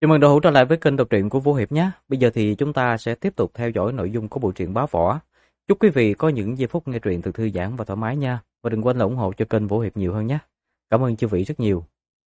Chào mừng đội hữu trở lại với kênh đọc truyện của Vũ Hiệp nhé. Bây giờ thì chúng ta sẽ tiếp tục theo dõi nội dung của bộ truyện Bá Võ. Chúc quý vị có những giây phút nghe truyện thật thư giãn và thoải mái nha. Và đừng quên là ủng hộ cho kênh Vũ Hiệp nhiều hơn nhé. Cảm ơn chư vị rất nhiều.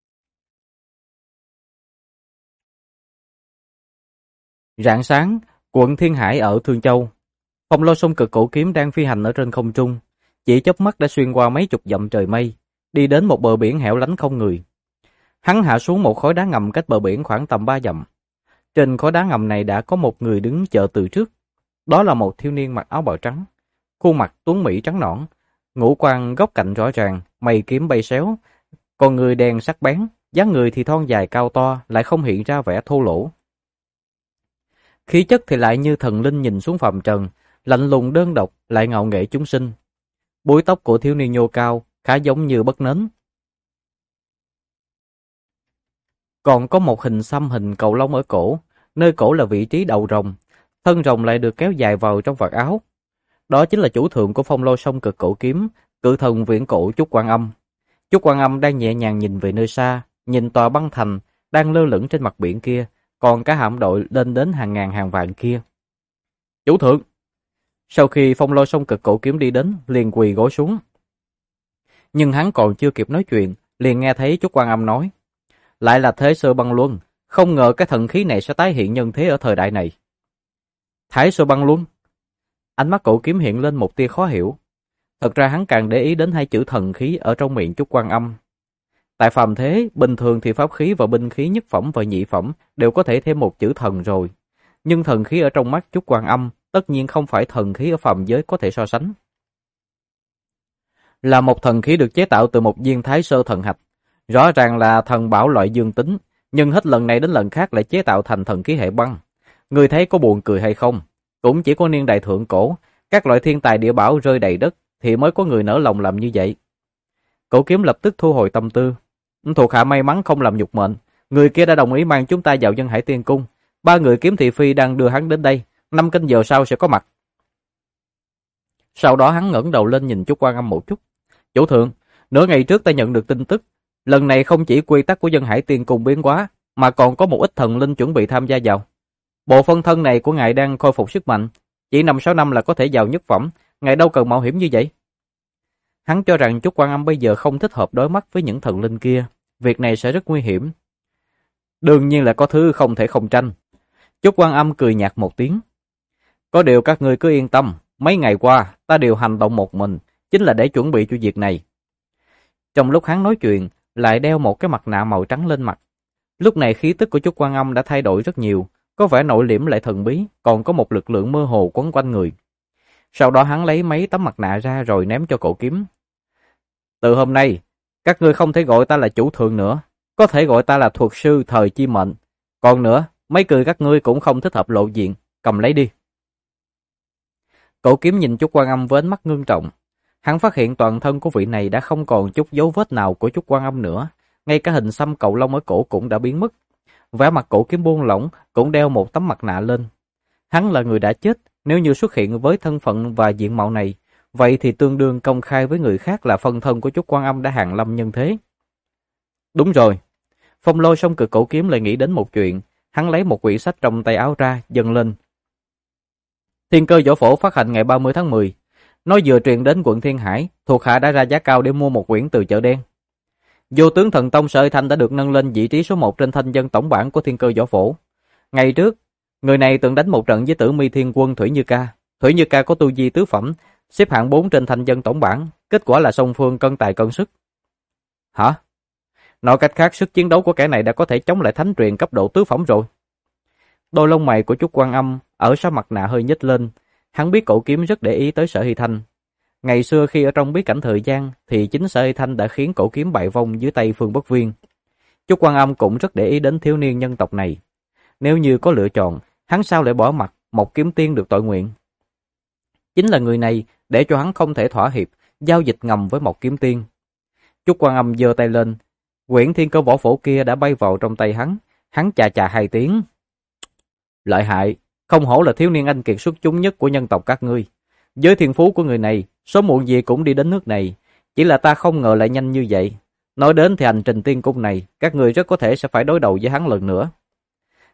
Rạng sáng, quận Thiên Hải ở Thương Châu. Phong Lô Sông Cực Cổ Kiếm đang phi hành ở trên không trung. Chỉ chớp mắt đã xuyên qua mấy chục dặm trời mây, đi đến một bờ biển hẻo lánh không người. Hắn hạ xuống một khối đá ngầm cách bờ biển khoảng tầm 3 dặm. Trên khối đá ngầm này đã có một người đứng chờ từ trước. Đó là một thiếu niên mặc áo bào trắng, khuôn mặt tuấn mỹ trắng nõn, ngũ quan góc cạnh rõ ràng, mày kiếm bay xéo, con người đen sắc bén, dáng người thì thon dài cao to, lại không hiện ra vẻ thô lỗ. Khí chất thì lại như thần linh nhìn xuống phàm trần, lạnh lùng đơn độc, lại ngạo nghễ chúng sinh. Búi tóc của thiếu niên nhô cao, khá giống như bất nến. Còn có một hình xăm hình cầu lông ở cổ, nơi cổ là vị trí đầu rồng, thân rồng lại được kéo dài vào trong vạt áo. Đó chính là chủ thượng của Phong Lô Sông Cực Cổ Kiếm, cự thần viễn cổ Chúc Quan Âm. Chúc Quan Âm đang nhẹ nhàng nhìn về nơi xa, nhìn tòa băng thành đang lơ lửng trên mặt biển kia, còn cả hạm đội lên đến hàng ngàn hàng vạn kia. Chủ thượng! Sau khi Phong Lô Sông Cực Cổ Kiếm đi đến, liền quỳ gối xuống. Nhưng hắn còn chưa kịp nói chuyện, liền nghe thấy Chúc Quan Âm nói: lại là Thế Sơ Băng Luân, không ngờ cái thần khí này sẽ tái hiện nhân thế ở thời đại này. Thái Sơ Băng Luân? Ánh mắt Cổ Kiếm hiện lên một tia khó hiểu. Thật ra hắn càng để ý đến hai chữ thần khí ở trong miệng Chúc Quan Âm. Tại phàm thế, bình thường thì pháp khí và binh khí nhất phẩm và nhị phẩm đều có thể thêm một chữ thần rồi. Nhưng thần khí ở trong mắt Chúc Quan Âm tất nhiên không phải thần khí ở phàm giới có thể so sánh. Là một thần khí được chế tạo từ một viên Thái Sơ thần hạch. Rõ ràng là thần bảo loại dương tính, nhưng hết lần này đến lần khác lại chế tạo thành thần khí hệ băng. Người thấy có buồn cười hay không? Cũng chỉ có niên đại thượng cổ, các loại thiên tài địa bảo rơi đầy đất thì mới có người nỡ lòng làm như vậy. Cổ Kiếm lập tức thu hồi tâm tư. Thuộc hạ may mắn không làm nhục mệnh, người kia đã đồng ý mang chúng ta vào Dân Hải Tiên Cung. 3 người kiếm thị phi đang đưa hắn đến đây, 5 canh giờ sau sẽ có mặt. Sau đó hắn ngẩng đầu lên nhìn Chúc Quan Âm một chút. Chủ thượng, nửa ngày trước ta nhận được tin tức, lần này không chỉ quy tắc của Dân Hải Tiên Cung biến hóa, mà còn có một ít thần linh chuẩn bị tham gia vào. Bộ phân thân này của ngài đang khôi phục sức mạnh, chỉ 5-6 năm là có thể vào nhất phẩm, ngài đâu cần mạo hiểm như vậy. Hắn cho rằng Chúc Quan Âm bây giờ không thích hợp đối mắt với những thần linh kia, việc này sẽ rất nguy hiểm. Đương nhiên là có thứ không thể không tranh. Chúc Quan Âm cười nhạt một tiếng. Có điều các ngươi cứ yên tâm, mấy ngày qua ta đều hành động một mình, chính là để chuẩn bị cho việc này. Trong lúc hắn nói chuyện, lại đeo một cái mặt nạ màu trắng lên mặt. Lúc này khí tức của Chúc Quan Âm đã thay đổi rất nhiều, có vẻ nội liễm lại thần bí, còn có một lực lượng mơ hồ quấn quanh người. Sau đó hắn lấy mấy tấm mặt nạ ra rồi ném cho Cổ Kiếm. Từ hôm nay, các ngươi không thể gọi ta là chủ thượng nữa, có thể gọi ta là thuật sư thời chi mệnh. Còn nữa, mấy cười các ngươi cũng không thích hợp lộ diện, cầm lấy đi. Cổ Kiếm nhìn Chúc Quan Âm với ánh mắt ngưng trọng. Hắn phát hiện toàn thân của vị này đã không còn chút dấu vết nào của Chúc Quan Âm nữa, ngay cả hình xăm cầu lông ở cổ cũng đã biến mất. Vẻ mặt Cổ Kiếm buông lỏng, cũng đeo một tấm mặt nạ lên. Hắn là người đã chết, nếu như xuất hiện với thân phận và diện mạo này, vậy thì tương đương công khai với người khác là phân thân của Chúc Quan Âm đã hàng lâm nhân thế. Đúng rồi. Phong Lô Sông Cực Cổ Kiếm lại nghĩ đến một chuyện, hắn lấy một quyển sách trong tay áo ra, dâng lên. Thiên Cơ Võ Phổ phát hành ngày 30 tháng 10. Nói vừa truyền đến quận Thiên Hải, thuộc hạ đã ra giá cao để mua một quyển từ chợ đen. Vô tướng thần tông Sở Hy Thanh đã được nâng lên vị trí số 1 trên thanh dân tổng bảng của Thiên Cơ Võ Phổ. Ngày trước, người này từng đánh một trận với Tử Mi Thiên Quân Thủy Như Ca. Thủy Như Ca có tu vi tứ phẩm, xếp hạng 4 trên thanh dân tổng bảng, kết quả là song phương cân tài cân sức. Hả? Nói cách khác, sức chiến đấu của kẻ này đã có thể chống lại thánh truyền cấp độ tứ phẩm rồi. Đôi lông mày của Chúc Quan Âm ở sau mặt nạ hơi nhếch lên, hắn biết Cổ Kiếm rất để ý tới Sở Hy Thanh. Ngày xưa khi ở trong bí cảnh thời gian thì chính Sở Hy Thanh đã khiến Cổ Kiếm bại vong dưới tay Phương Bất Viên. Chúc Quan Âm cũng rất để ý đến thiếu niên nhân tộc này. Nếu như có lựa chọn, hắn sao lại bỏ mặc một kiếm tiên được tội nguyện? Chính là người này để cho hắn không thể thỏa hiệp, giao dịch ngầm với một kiếm tiên. Chúc Quan Âm giơ tay lên, quyển Thiên Cơ Võ Phổ kia đã bay vào trong tay hắn chà chà 2 tiếng. Lợi hại, không hổ là thiếu niên anh kiệt xuất chúng nhất của nhân tộc các ngươi. Với thiên phú của người này, sớm muộn gì cũng đi đến nước này, chỉ là ta không ngờ lại nhanh như vậy. Nói đến thì hành trình tiên cung này, các người rất có thể sẽ phải đối đầu với hắn lần nữa.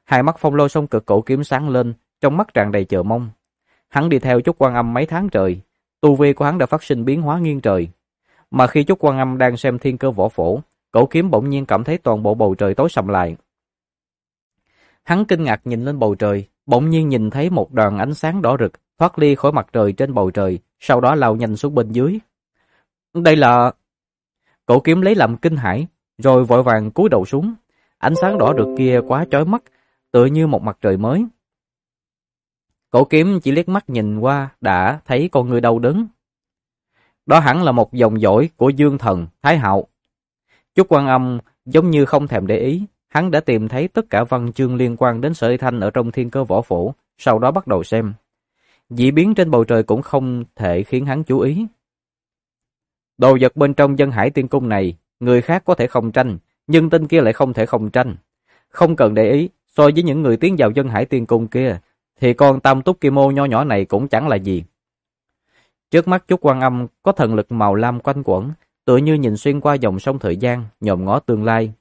Hai mắt Phong Lôi Song Cực cổ kiếm sáng lên, trong mắt tràn đầy chờ mong. Hắn đi theo Chúc Quan Âm mấy tháng trời, tu vi của hắn đã phát sinh biến hóa nghiêng trời. Mà khi Chúc Quan Âm đang xem thiên cơ võ phổ, cổ kiếm bỗng nhiên cảm thấy toàn bộ bầu trời tối sầm lại. Hắn kinh ngạc nhìn lên bầu trời, bỗng nhiên nhìn thấy một đoàn ánh sáng đỏ rực thoát ly khỏi mặt trời trên bầu trời, sau đó lao nhanh xuống bên dưới. Đây là... Cổ kiếm lấy làm kinh hãi, rồi vội vàng cúi đầu xuống. Ánh sáng đỏ rực kia quá chói mắt, tựa như một mặt trời mới. Cổ kiếm chỉ liếc mắt nhìn qua đã thấy con người đau đớn. Đó hẳn là một dòng dõi của Dương Thần, Thái Hạo. Chúc Quan Âm giống như không thèm để ý, hắn đã tìm thấy tất cả văn chương liên quan đến Sở Y Thanh ở trong thiên cơ võ phổ, sau đó bắt đầu xem. Dị biến trên bầu trời cũng không thể khiến hắn chú ý. Đồ vật bên trong Dân Hải Tiên Cung này, người khác có thể không tranh, nhưng tên kia lại không thể không tranh. Không cần để ý, so với những người tiến vào Dân Hải Tiên Cung kia, thì con Tam Túc Kim Ô nho nhỏ này cũng chẳng là gì. Trước mắt Chúc Quan Âm có thần lực màu lam quanh quẩn, tựa như nhìn xuyên qua dòng sông thời gian, nhòm ngó tương lai.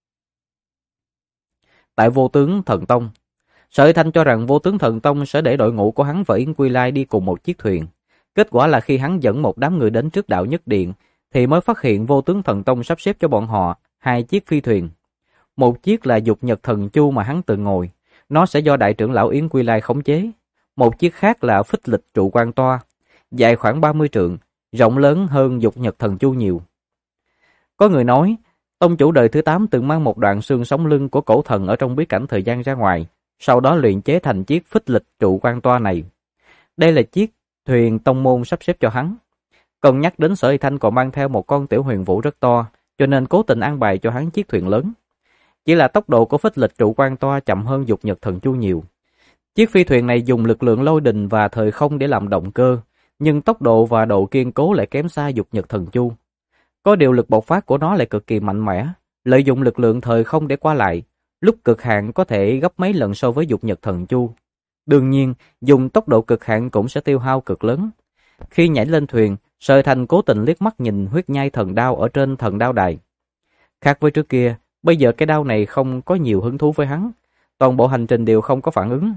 Tại Vô Tướng Thần Tông, Sở Y Thanh cho rằng Vô Tướng Thần Tông sẽ để đội ngũ của hắn và Yến Quy Lai đi cùng một chiếc thuyền. Kết quả là khi hắn dẫn một đám người đến trước đạo nhất điện, thì mới phát hiện Vô Tướng Thần Tông sắp xếp cho bọn họ hai chiếc phi thuyền. Một chiếc là Dục Nhật Thần Chu mà hắn từng ngồi, nó sẽ do đại trưởng lão Yến Quy Lai khống chế. Một chiếc khác là Phích Lịch Trụ Quan Toa, dài khoảng 30 trượng, rộng lớn hơn Dục Nhật Thần Chu nhiều. Có người nói, tông chủ đời thứ 8 từng mang một đoạn xương sống lưng của cổ thần ở trong bí cảnh thời gian ra ngoài, sau đó luyện chế thành chiếc Phích Lịch Trụ Quan Toa này. Đây là chiếc thuyền tông môn sắp xếp cho hắn. Còn nhắc đến Sở Y Thanh còn mang theo một con tiểu huyền vũ rất to, cho nên cố tình an bài cho hắn chiếc thuyền lớn. Chỉ là tốc độ của Phích Lịch Trụ Quan Toa chậm hơn Dục Nhật Thần Chu nhiều. Chiếc phi thuyền này dùng lực lượng lôi đình và thời không để làm động cơ, nhưng tốc độ và độ kiên cố lại kém xa Dục Nhật Thần Chu. Có điều lực bộc phát của nó lại cực kỳ mạnh mẽ, lợi dụng lực lượng thời không để qua lại, lúc cực hạn có thể gấp mấy lần so với Dục Nhật Thần Chu. Đương nhiên, dùng tốc độ cực hạn cũng sẽ tiêu hao cực lớn. Khi nhảy lên thuyền, Sở Y Thanh cố tình liếc mắt nhìn huyết nhai thần đao ở trên thần đao đài. Khác với trước kia, bây giờ cái đao này không có nhiều hứng thú với hắn, toàn bộ hành trình đều không có phản ứng.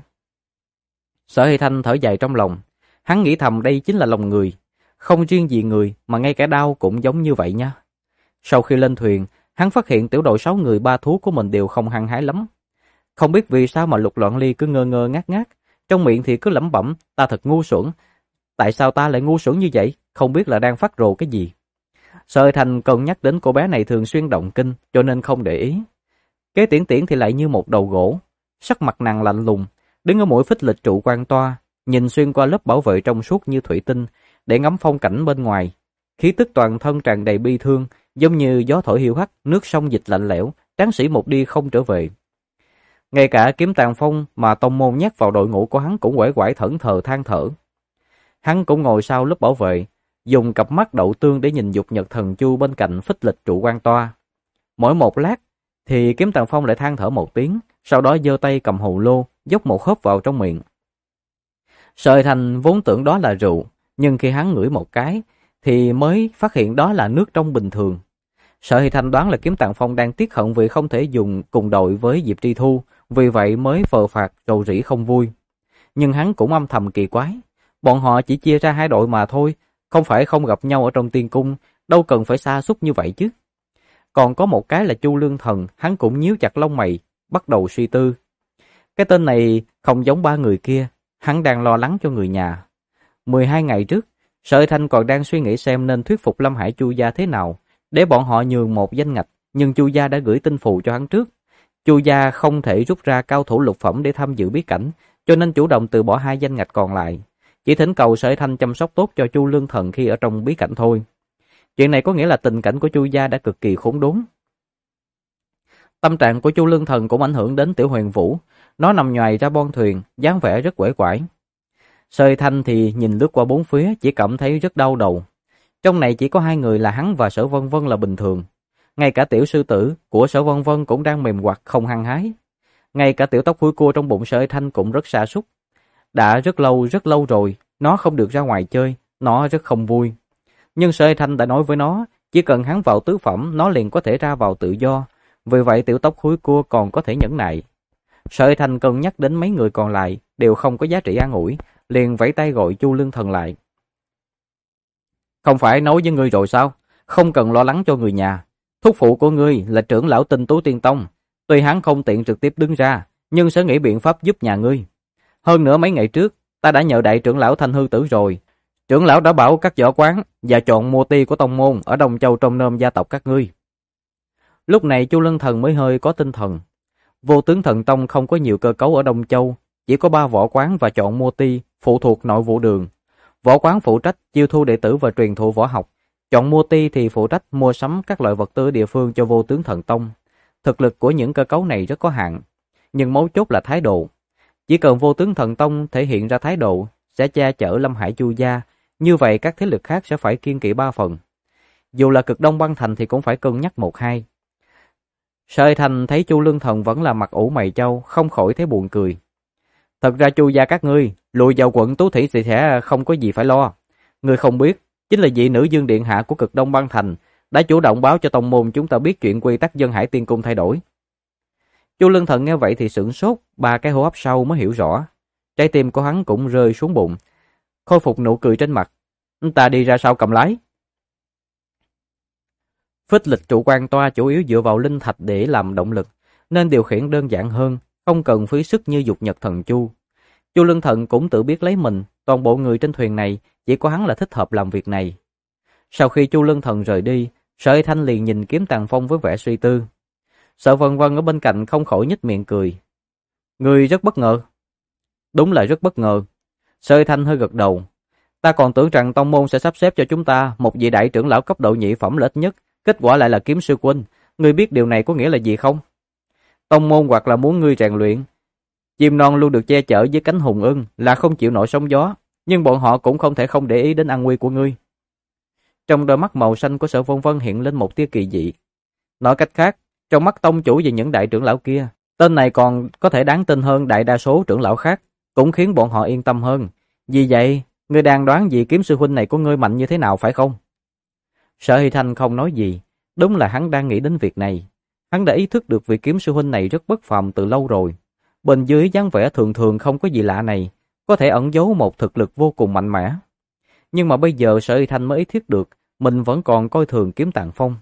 Sở Y Thanh thở dài trong lòng, hắn nghĩ thầm đây chính là lòng người, không riêng gì người mà ngay cả đao cũng giống như vậy nha. Sau khi lên thuyền, hắn phát hiện tiểu đội 6 người 3 thú của mình đều không hăng hái lắm. Không biết vì sao mà Lục Loạn Ly cứ ngơ ngơ ngác ngác, trong miệng thì cứ lẩm bẩm, ta thật ngu xuẩn. Tại sao ta lại ngu xuẩn như vậy, không biết là đang phát rồ cái gì. Sở Y Thanh cân nhắc đến cô bé này thường xuyên động kinh, cho nên không để ý. Kế Tiễn Tiễn thì lại như một đầu gỗ, sắc mặt nàng lạnh lùng, đứng ở mũi Phích Lịch Trụ Quan Toa, nhìn xuyên qua lớp bảo vệ trong suốt như thủy tinh, để ngắm phong cảnh bên ngoài. Khí tức toàn thân tràn đầy bi thương, giống như gió thổi hiu hắt, nước sông dịch lạnh lẽo, tráng sĩ một đi không trở về. Ngay cả Kiếm Tàn Phong mà tông môn nhét vào đội ngũ của hắn cũng uể oải thẫn thờ than thở. Hắn cũng ngồi sau lớp bảo vệ, dùng cặp mắt đậu tương để nhìn Dục Nhật Thần Chu bên cạnh Phích Lịch Trụ Quan Toa. Mỗi một lát thì Kiếm Tàn Phong lại than thở một tiếng, sau đó giơ tay cầm hồ lô, dốc một hớp vào trong miệng. Sở Y Thanh vốn tưởng đó là rượu, nhưng khi hắn ngửi một cái thì mới phát hiện đó là nước trong bình thường. Sở Y Thanh đoán là Kiếm Tàn Phong đang tiếc hận vì không thể dùng cùng đội với Diệp Tri Thu, vì vậy mới phờ phạc rầu rĩ không vui. Nhưng hắn cũng âm thầm kỳ quái, bọn họ chỉ chia ra hai đội mà thôi, không phải không gặp nhau ở trong tiên cung, đâu cần phải xa xúc như vậy chứ. Còn có một cái là Chu Lương Thần, hắn cũng nhíu chặt lông mày, bắt đầu suy tư. Cái tên này không giống ba người kia, hắn đang lo lắng cho người nhà. 12 ngày trước, Sở Y Thanh còn đang suy nghĩ xem nên thuyết phục Lâm Hải Chu gia thế nào, để bọn họ nhường một danh ngạch, nhưng Chu gia đã gửi tin phù cho hắn trước. Chu gia không thể rút ra cao thủ lục phẩm để tham dự bí cảnh, cho nên chủ động từ bỏ hai danh ngạch còn lại. Chỉ thỉnh cầu Sở Y Thanh chăm sóc tốt cho Chu Lương Thần khi ở trong bí cảnh thôi. Chuyện này có nghĩa là tình cảnh của Chu gia đã cực kỳ khốn đốn. Tâm trạng của Chu Lương Thần cũng ảnh hưởng đến Tiểu Huyền Vũ, nó nằm nhoài ra bon thuyền, dáng vẻ rất uể oải. Sở Y Thanh thì nhìn lướt qua bốn phía, chỉ cảm thấy rất đau đầu. Trong này chỉ có hai người là hắn và Sở Vân Vân là bình thường. Ngay cả tiểu sư tử của Sở Vân Vân cũng đang mềm quặt không hăng hái. Ngay cả tiểu tóc húi cua trong bụng Sở Y Thanh cũng rất sa sút. Đã rất lâu rồi, nó không được ra ngoài chơi, nó rất không vui. Nhưng Sở Y Thanh đã nói với nó, chỉ cần hắn vào tứ phẩm, nó liền có thể ra vào tự do. Vì vậy tiểu tóc húi cua còn có thể nhẫn nại. Sở Hy Thanh cân nhắc đến mấy người còn lại đều không có giá trị an ủi, liền vẫy tay gọi Chu Lương Thần lại. Không phải nói với ngươi rồi sao? Không cần lo lắng cho người nhà. Thúc phụ của ngươi là trưởng lão Tinh Tú Tiên Tông. Tuy hắn không tiện trực tiếp đứng ra, nhưng sẽ nghĩ biện pháp giúp nhà ngươi. Hơn nữa mấy ngày trước, ta đã nhờ đại trưởng lão Thanh Hư Tử rồi. Trưởng lão đã bảo các võ quán và chọn mua ti của tông môn ở Đông Châu trong nôm gia tộc các ngươi. Lúc này Chu Lân Thần mới hơi có tinh thần. Vô Tướng Thần Tông không có nhiều cơ cấu ở Đông Châu, chỉ có 3 võ quán và chọn mua ti phụ thuộc nội vụ đường. Võ quán phụ trách chiêu thu đệ tử và truyền thụ võ học, chọn mua ti thì phụ trách mua sắm các loại vật tư địa phương cho Vô Tướng Thần Tông. Thực lực của những cơ cấu này rất có hạn, nhưng mấu chốt là thái độ. Chỉ cần Vô Tướng Thần Tông thể hiện ra thái độ, sẽ che chở Lâm Hải Chu gia, như vậy các thế lực khác sẽ phải kiêng kỵ 3 phần. Dù là cực Đông băng thành thì cũng phải cân nhắc 1-2. Sở Hy Thanh thấy Chu Lương Thần vẫn là mặt ủ mày trao, không khỏi thấy buồn cười. Thật ra Chu gia các ngươi, lùi vào quận Tú Thủy thì sẽ không có gì phải lo. Ngươi không biết, chính là vị nữ dương điện hạ của cực Đông băng thành đã chủ động báo cho tông môn chúng ta biết chuyện quy tắc Dân Hải Tiên Cung thay đổi. Chu Lương Thần nghe vậy thì sửng sốt, 3 cái hô hấp sau mới hiểu rõ. Trái tim của hắn cũng rơi xuống bụng, khôi phục nụ cười trên mặt. Ta đi ra sau cầm lái. Phích lịch trụ quan toa chủ yếu dựa vào linh thạch để làm động lực, nên điều khiển đơn giản hơn, không cần phí sức như dục nhật thần chu. Chu Lương Thần cũng tự biết lấy mình, toàn bộ người trên thuyền này chỉ có hắn là thích hợp làm việc này. Sau khi Chu Lương Thần rời đi, Sở Hy Thanh liền nhìn Kiếm Tàng Phong với vẻ suy tư. Sở Vân Vân ở bên cạnh không khỏi nhếch miệng cười. Người rất bất ngờ. Đúng là rất bất ngờ. Sở Hy Thanh hơi gật đầu. Ta còn tưởng rằng tông môn sẽ sắp xếp cho chúng ta một vị đại trưởng lão cấp độ nhị phẩm là ít nhất, kết quả lại là Kiếm sư huynh. Ngươi biết điều này có nghĩa là gì không? Tông môn hoặc là muốn ngươi rèn luyện. Chim non luôn được che chở với cánh hùng ưng là không chịu nổi sóng gió, nhưng bọn họ cũng không thể không để ý đến an nguy của ngươi. Trong đôi mắt màu xanh của Sở Vân Vân hiện lên một tia kỳ dị. Nói cách khác, trong mắt tông chủ và những đại trưởng lão kia, tên này còn có thể đáng tin hơn đại đa số trưởng lão khác, cũng khiến bọn họ yên tâm hơn. Vì vậy, ngươi đang đoán vị Kiếm sư huynh này của ngươi mạnh như thế nào phải không? Sở Hy Thanh không nói gì, đúng là hắn đang nghĩ đến việc này. Hắn đã ý thức được vị Kiếm sư huynh này rất bất phàm từ lâu rồi. Bên dưới dáng vẻ thường thường không có gì lạ này, có thể ẩn giấu một thực lực vô cùng mạnh mẽ. Nhưng mà bây giờ Sở Hy Thanh mới ý thức được, mình vẫn còn coi thường Kiếm Tàng Phong.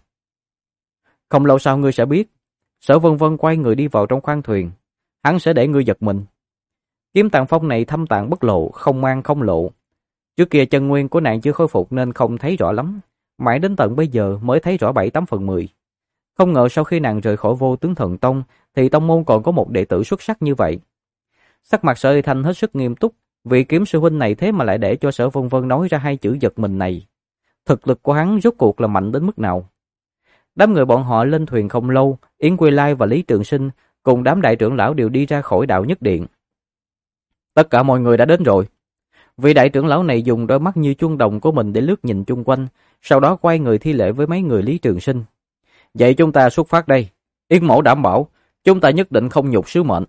Không lâu sau ngươi sẽ biết. Sở Vân Vân quay người đi vào trong khoang thuyền. Hắn sẽ để ngươi giật mình. Kiếm Tàng Phong này thâm tàng bất lộ, không mang không lộ. Trước kia chân nguyên của nàng chưa khôi phục nên không thấy rõ lắm. Mãi đến tận bây giờ mới thấy rõ 7/8/10. Không ngờ sau khi nàng rời khỏi Vô Tướng Thần Tông thì tông môn còn có một đệ tử xuất sắc như vậy. Sắc mặt Sở Hy Thanh hết sức nghiêm túc, vị Kiếm sư huynh này thế mà lại để cho Sở Vân Vân nói ra 2 chữ giật mình này. Thực lực của hắn rốt cuộc là mạnh đến mức nào? Đám người bọn họ lên thuyền không lâu, Yến Quy Lai và Lý Trường Sinh cùng đám đại trưởng lão đều đi ra khỏi đạo nhất điện. Tất cả mọi người đã đến rồi. Vị đại trưởng lão này dùng đôi mắt như chuông đồng của mình để lướt nhìn chung quanh, sau đó quay người thi lễ với mấy người Lý Trường Sinh. Vậy chúng ta xuất phát đây. Yến mẫu đảm bảo, chúng ta nhất định không nhục sứ mệnh.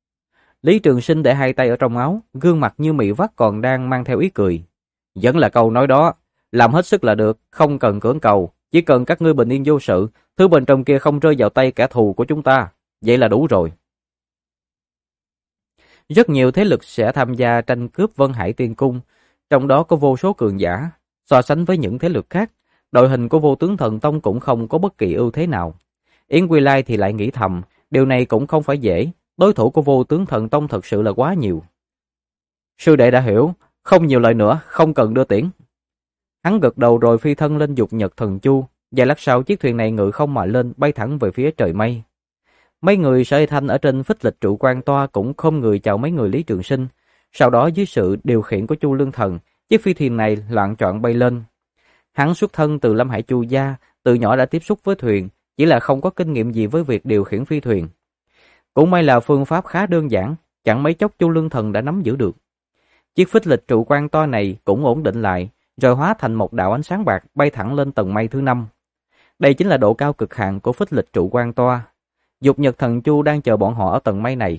Lý Trường Sinh để 2 tay ở trong áo, gương mặt như mị vắt còn đang mang theo ý cười. Vẫn là câu nói đó, làm hết sức là được, không cần cưỡng cầu. Chỉ cần các ngươi bình yên vô sự, thứ bên trong kia không rơi vào tay kẻ thù của chúng ta, vậy là đủ rồi. Rất nhiều thế lực sẽ tham gia tranh cướp Vân Hải Tiên Cung, trong đó có vô số cường giả. So sánh với những thế lực khác, đội hình của Vô Tướng Thần Tông cũng không có bất kỳ ưu thế nào. Yến Quy Lai thì lại nghĩ thầm, điều này cũng không phải dễ, đối thủ của Vô Tướng Thần Tông thật sự là quá nhiều. Sư đệ đã hiểu, không nhiều lời nữa, không cần đưa tiễn. Hắn gật đầu rồi phi thân lên dục nhật thần chu, vài lát sau chiếc thuyền này ngự không mà lên, bay thẳng về phía trời mây. Mấy người Sở Hy Thanh ở trên phích lịch trụ quan toa cũng không người chào mấy người Lý Trường Sinh. Sau đó dưới sự điều khiển của Chu Lương Thần, chiếc phi thuyền này loạng choạng bay lên. Hắn xuất thân từ Lâm Hải Chu gia, từ nhỏ đã tiếp xúc với thuyền, chỉ là không có kinh nghiệm gì với việc điều khiển phi thuyền. Cũng may là phương pháp khá đơn giản, chẳng mấy chốc Chu Lương Thần đã nắm giữ được. Chiếc phích lịch trụ quan toa này cũng ổn định lại, rồi hóa thành một đạo ánh sáng bạc bay thẳng lên tầng mây thứ 5. Đây chính là độ cao cực hạn của phích lịch trụ quan toa. Dục nhật thần chu đang chờ bọn họ ở tầng mây này.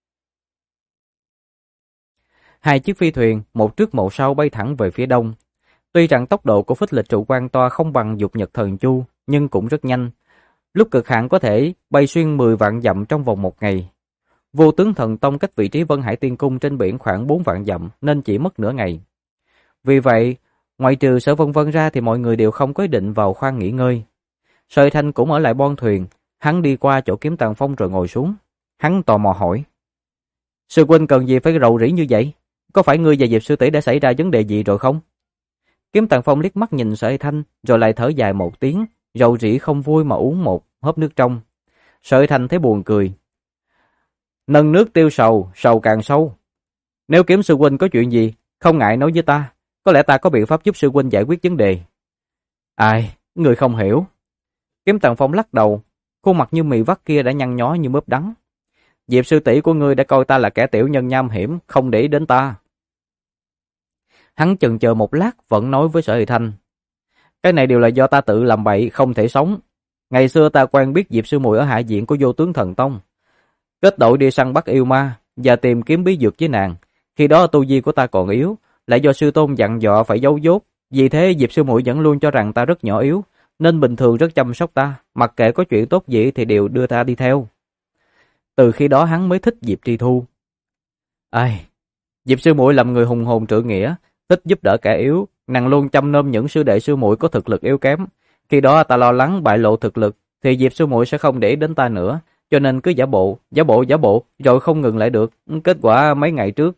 2 chiếc phi thuyền, một trước một sau bay thẳng về phía đông. Tuy rằng tốc độ của phích lịch trụ quan toa không bằng dục nhật thần chu, nhưng cũng rất nhanh. Lúc cực hạn có thể bay xuyên 10 vạn dặm trong vòng 1 ngày. Vô Tướng Thần Tông cách vị trí Vân Hải Tiên Cung trên biển khoảng 4 vạn dặm nên chỉ mất nửa ngày. Vì vậy, ngoại trừ Sở Vân Vân ra thì mọi người đều không có ý định vào khoang nghỉ ngơi. Sợi Thanh cũng ở lại bon thuyền, hắn đi qua chỗ Kiếm Tàng Phong rồi ngồi xuống. Hắn tò mò hỏi: "Sư huynh cần gì phải rầu rĩ như vậy? Có phải ngươi và Diệp sư tỷ đã xảy ra vấn đề gì rồi không?" Kiếm Tàng Phong liếc mắt nhìn Sợi Thanh, rồi lại thở dài một tiếng, rầu rĩ không vui mà uống một hớp nước trong. Sợi Thanh thấy buồn cười: "Nâng nước tiêu sầu, sầu càng sâu. Nếu Kiếm sư huynh có chuyện gì, không ngại nói với ta, có lẽ ta có biện pháp giúp sư huynh giải quyết vấn đề." "Ai, người không hiểu." Kiếm Tàng Phong lắc đầu, khuôn mặt như mì vắt kia đã nhăn nhó như mướp đắng. "Diệp sư tỷ của ngươi đã coi ta là kẻ tiểu nhân nham hiểm, không để ý đến ta." Hắn chần chờ một lát vẫn nói với Sở Hỷ Thanh: "Cái này đều là do ta tự làm bậy, không thể sống. Ngày xưa ta quen biết Diệp sư muội ở hạ viện của Vô Tướng Thần Tông, kết đội đi săn bắt yêu ma và tìm kiếm bí dược với nàng. Khi đó tu vi của ta còn yếu, lại do sư tôn dặn dò phải giấu dốt, vì thế Diệp sư muội vẫn luôn cho rằng ta rất nhỏ yếu, nên bình thường rất chăm sóc ta, mặc kệ có chuyện tốt gì thì đều đưa ta đi theo. Từ khi đó hắn mới thích Diệp Tri Thu." Ai, Diệp sư muội làm người hùng hồn trượng nghĩa, thích giúp đỡ kẻ yếu, nàng luôn chăm nom những sư đệ sư muội có thực lực yếu kém. Khi đó ta lo lắng bại lộ thực lực thì Diệp sư muội sẽ không để ý đến ta nữa, cho nên cứ giả bộ, rồi không ngừng lại được. Kết quả mấy ngày trước...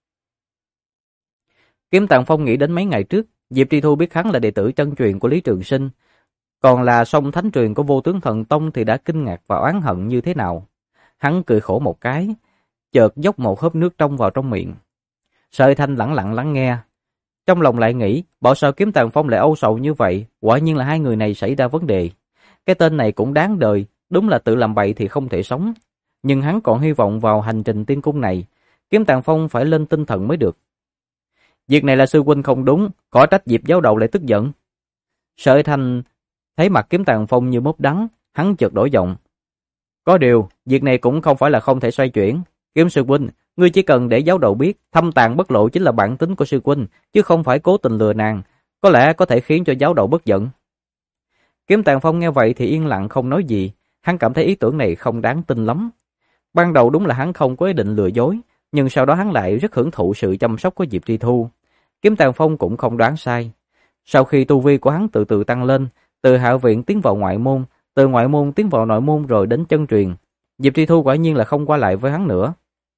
Kiếm Tàng Phong nghĩ đến mấy ngày trước, Diệp Tri Thu biết hắn là đệ tử chân truyền của Lý Trường Sinh, còn là song thánh truyền của Vô Tướng Thần Tông thì đã kinh ngạc và oán hận như thế nào. Hắn cười khổ một cái, chợt dốc một hớp nước trong vào trong miệng. Sợi Thanh lẳng lặng lắng nghe, trong lòng lại nghĩ, bảo sao Kiếm Tàng Phong lại âu sầu như vậy, quả nhiên là hai người này xảy ra vấn đề. Cái tên này cũng đáng đời, đúng là tự làm bậy thì không thể sống. Nhưng hắn còn hy vọng vào hành trình tiên cung này, Kiếm Tàng Phong phải lên tinh thần mới được. Việc này là sư huynh không đúng, khỏi trách Diệp giáo đầu lại tức giận. Sợi Thanh thấy mặt Kiếm Tàng Phong như mốt đắng, hắn chợt đổi giọng. Có điều, việc này cũng không phải là không thể xoay chuyển. Kiếm sư huynh, ngươi chỉ cần để giáo đầu biết, thâm tàng bất lộ chính là bản tính của sư huynh, chứ không phải cố tình lừa nàng, có lẽ có thể khiến cho giáo đầu bất giận. Kiếm Tàng Phong nghe vậy thì yên lặng không nói gì, hắn cảm thấy ý tưởng này không đáng tin lắm. Ban đầu đúng là hắn không có ý định lừa dối, nhưng sau đó hắn lại rất hưởng thụ sự chăm sóc của Diệp Tri Thu. Kiếm Tàng Phong cũng không đoán sai. Sau khi tu vi của hắn từ từ tăng lên, từ hạ viện tiến vào ngoại môn, từ ngoại môn tiến vào nội môn rồi đến chân truyền, Diệp Tri Thu quả nhiên là không qua lại với hắn nữa.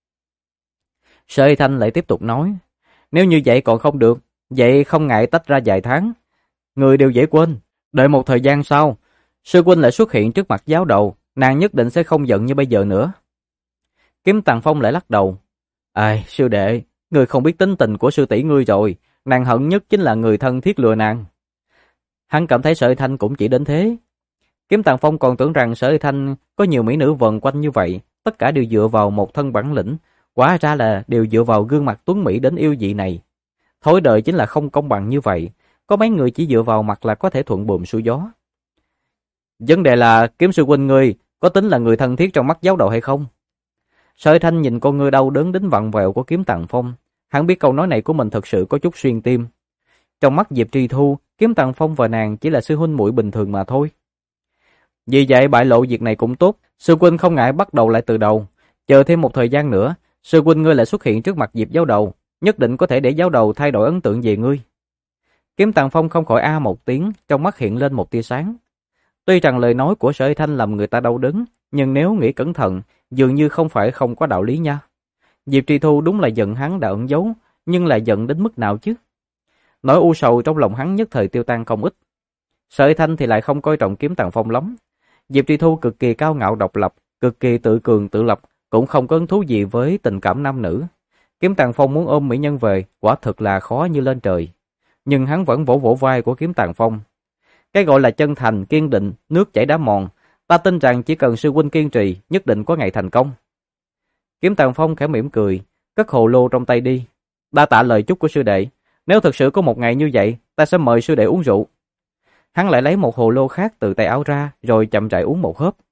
Sợi Thanh lại tiếp tục nói, nếu như vậy còn không được, vậy không ngại tách ra vài tháng. Người đều dễ quên, đợi một thời gian sau, sư huynh lại xuất hiện trước mặt giáo đầu, nàng nhất định sẽ không giận như bây giờ nữa. Kiếm Tàng Phong lại lắc đầu, ai, sư đệ, người không biết tính tình của sư tỷ ngươi rồi, nàng hận nhất chính là người thân thiết lừa nàng. Hắn cảm thấy Sợi Thanh cũng chỉ đến thế. Kiếm Tàng Phong còn tưởng rằng Sợi Thanh có nhiều mỹ nữ vần quanh như vậy, tất cả đều dựa vào một thân bản lĩnh, hóa ra là đều dựa vào gương mặt tuấn mỹ đến yêu dị này. Thối đời chính là không công bằng như vậy, có mấy người chỉ dựa vào mặt là có thể thuận buồm xuôi gió. Vấn đề là Kiếm sư huynh ngươi có tính là người thân thiết trong mắt giáo đầu hay không? Sợi Thanh nhìn con ngươi đau đớn đến vặn vẹo của Kiếm Tàng Phong, hắn biết câu nói này của mình thật sự có chút xuyên tim. Trong mắt Diệp Tri Thu, Kiếm Tàng Phong và nàng chỉ là sư huynh muội bình thường mà thôi. Vì vậy bại lộ việc này cũng tốt, sư huynh không ngại bắt đầu lại từ đầu, chờ thêm một thời gian nữa, sư huynh ngươi lại xuất hiện trước mặt Diệp giáo đầu, nhất định có thể để giáo đầu thay đổi ấn tượng về ngươi. Kiếm Tàng Phong không khỏi a một tiếng, trong mắt hiện lên một tia sáng. Tuy rằng lời nói của Sợi Thanh làm người ta đau đớn, nhưng nếu nghĩ cẩn thận, dường như không phải không có đạo lý nha. Diệp Tri Thu đúng là giận hắn đã ẩn giấu, nhưng lại giận đến mức nào chứ? Nỗi u sầu trong lòng hắn nhất thời tiêu tan không ít. Sợi Thanh thì lại không coi trọng Kiếm Tàng Phong lắm. Diệp Tri Thu cực kỳ cao ngạo độc lập, cực kỳ tự cường tự lập, cũng không có hứng thú gì với tình cảm nam nữ. Kiếm Tàng Phong muốn ôm mỹ nhân về, quả thực là khó như lên trời. Nhưng hắn vẫn vỗ vỗ vai của Kiếm Tàng Phong. Cái gọi là chân thành, kiên định, nước chảy đá mòn, ta tin rằng chỉ cần sư huynh kiên trì, nhất định có ngày thành công. Kiếm Tàng Phong khẽ mỉm cười, cất hồ lô trong tay đi. Đa tạ lời chúc của sư đệ, nếu thực sự có một ngày như vậy, ta sẽ mời sư đệ uống rượu. Hắn lại lấy một hồ lô khác từ tay áo ra, rồi chậm rãi uống một hớp.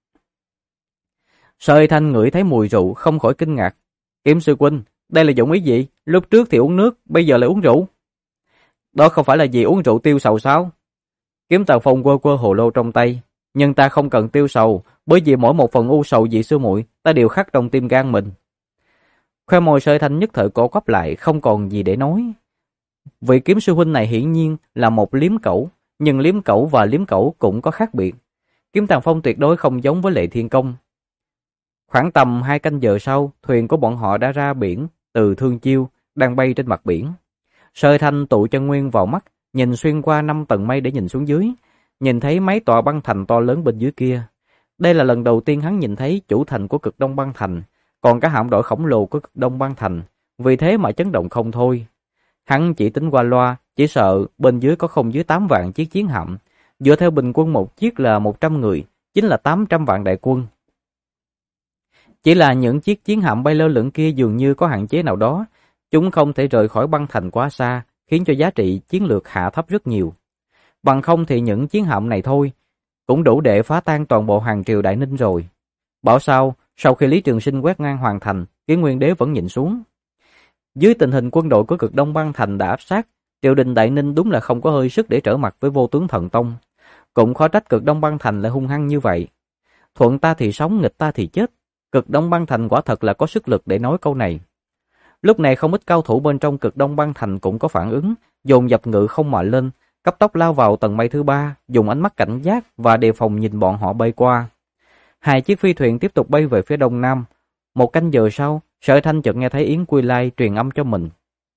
Sợi Thanh ngửi thấy mùi rượu, không khỏi kinh ngạc. Kiếm sư huynh, đây là dụng ý gì? Lúc trước thì uống nước, bây giờ lại uống rượu. Đó không phải là vì uống rượu tiêu sầu sao? Kiếm Tàng Phong quơ quơ hồ lô trong tay. Nhưng ta không cần tiêu sầu, bởi vì mỗi một phần u sầu vị sư muội, ta đều khắc trong tim gan mình. Khoe môi Sợi Thanh nhất thời co quắp lại, không còn gì để nói. Vị kiếm sư huynh này hiển nhiên là một liếm cẩu, nhưng liếm cẩu và liếm cẩu cũng có khác biệt. Kiếm Tàng Phong tuyệt đối không giống với Lệ Thiên Công. Khoảng tầm 2 canh giờ sau, thuyền của bọn họ đã ra biển từ Thương Chiêu, đang bay trên mặt biển. Sợi Thanh tụ chân nguyên vào mắt, nhìn xuyên qua 5 tầng mây để nhìn xuống dưới, nhìn thấy mấy tòa băng thành to lớn bên dưới kia. Đây là lần đầu tiên hắn nhìn thấy chủ thành của Cực Đông Băng Thành, còn cả hạm đội khổng lồ của Cực Đông Băng Thành, vì thế mà chấn động không thôi. Hắn chỉ tính qua loa, chỉ sợ bên dưới có không dưới 8 vạn chiếc chiến hạm, dựa theo bình quân một chiếc là 100 người, chính là 800 vạn đại quân. Chỉ là những chiếc chiến hạm bay lơ lửng kia dường như có hạn chế nào đó, chúng không thể rời khỏi băng thành quá xa, khiến cho giá trị chiến lược hạ thấp rất nhiều. Bằng không thì những chiến hạm này thôi, cũng đủ để phá tan toàn bộ hoàng triều Đại Ninh rồi. Bảo sao, sau khi Lý Trường Sinh quét ngang hoàn thành, Kiến Nguyên Đế vẫn nhìn xuống. Dưới tình hình quân đội của Cực Đông Băng Thành đã áp sát, triều đình Đại Ninh đúng là không có hơi sức để trở mặt với Vô Tướng Thần Tông. Cũng khó trách Cực Đông Băng Thành lại hung hăng như vậy. Thuận ta thì sống, nghịch ta thì chết. Cực Đông Băng Thành quả thật là có sức lực để nói câu này. Lúc này không ít cao thủ bên trong Cực Đông Băng Thành cũng có phản ứng, dồn dập ngự không mà lên, cấp tốc lao vào tầng mây thứ 3, dùng ánh mắt cảnh giác và đề phòng nhìn bọn họ bay qua. 2 chiếc phi thuyền tiếp tục bay về phía đông nam. 1 canh giờ sau, Sợi Thanh chợt nghe thấy Yến Quy Lai truyền âm cho mình.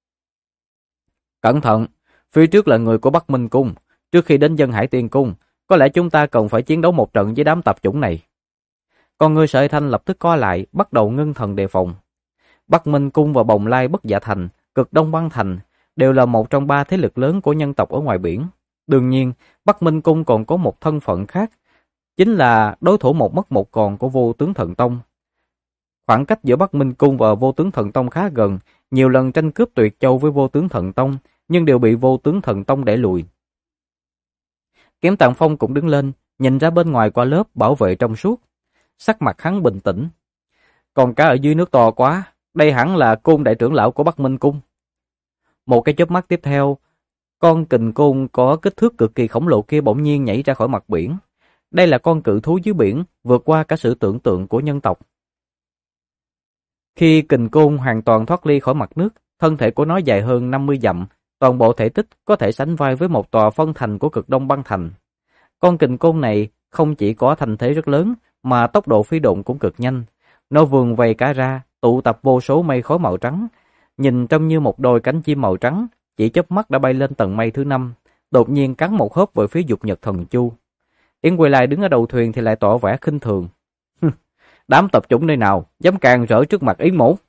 Cẩn thận, phía trước là người của Bắc Minh Cung. Trước khi đến Dân Hải Tiên Cung, có lẽ chúng ta cần phải chiến đấu một trận với đám tạp chủng này. Con người Sợi Thanh lập tức co lại, bắt đầu ngưng thần đề phòng. Bắc Minh Cung và Bồng Lai Bất Dạ Thành, Cực Đông Băng Thành đều là một trong 3 thế lực lớn của nhân tộc ở ngoài biển. Đương nhiên, Bắc Minh Cung còn có một thân phận khác, chính là đối thủ một mất một còn của Vô Tướng Thần Tông. Khoảng cách giữa Bắc Minh Cung và Vô Tướng Thần Tông khá gần, nhiều lần tranh cướp Tuyệt Châu với Vô Tướng Thần Tông, nhưng đều bị Vô Tướng Thần Tông đẩy lùi. Kiếm Tàng Phong cũng đứng lên, nhìn ra bên ngoài qua lớp bảo vệ trong suốt. Sắc mặt hắn bình tĩnh. Còn cá ở dưới nước to quá, đây hẳn là Côn đại trưởng lão của Bắc Minh Cung. Một cái chớp mắt tiếp theo, con kình côn có kích thước cực kỳ khổng lồ kia bỗng nhiên nhảy ra khỏi mặt biển. Đây là con cự thú dưới biển, vượt qua cả sự tưởng tượng của nhân tộc. Khi kình côn hoàn toàn thoát ly khỏi mặt nước, thân thể của nó dài hơn 50 dặm, toàn bộ thể tích có thể sánh vai với một tòa phân thành của Cực Đông Băng Thành. Con kình côn này không chỉ có thành thế rất lớn, mà tốc độ phi độn cũng cực nhanh. Nó vươn vầy cả ra, tụ tập vô số mây khói màu trắng, nhìn trông như một đôi cánh chim màu trắng, chỉ chớp mắt đã bay lên tầng mây thứ 5, đột nhiên cắn một hớp về phía Dục Nhật Thần Chu. Yến Quỳ Lai đứng ở đầu thuyền thì lại tỏ vẻ khinh thường. Đám tập chủng nơi nào dám càng rỡ trước mặt Yến mỗ.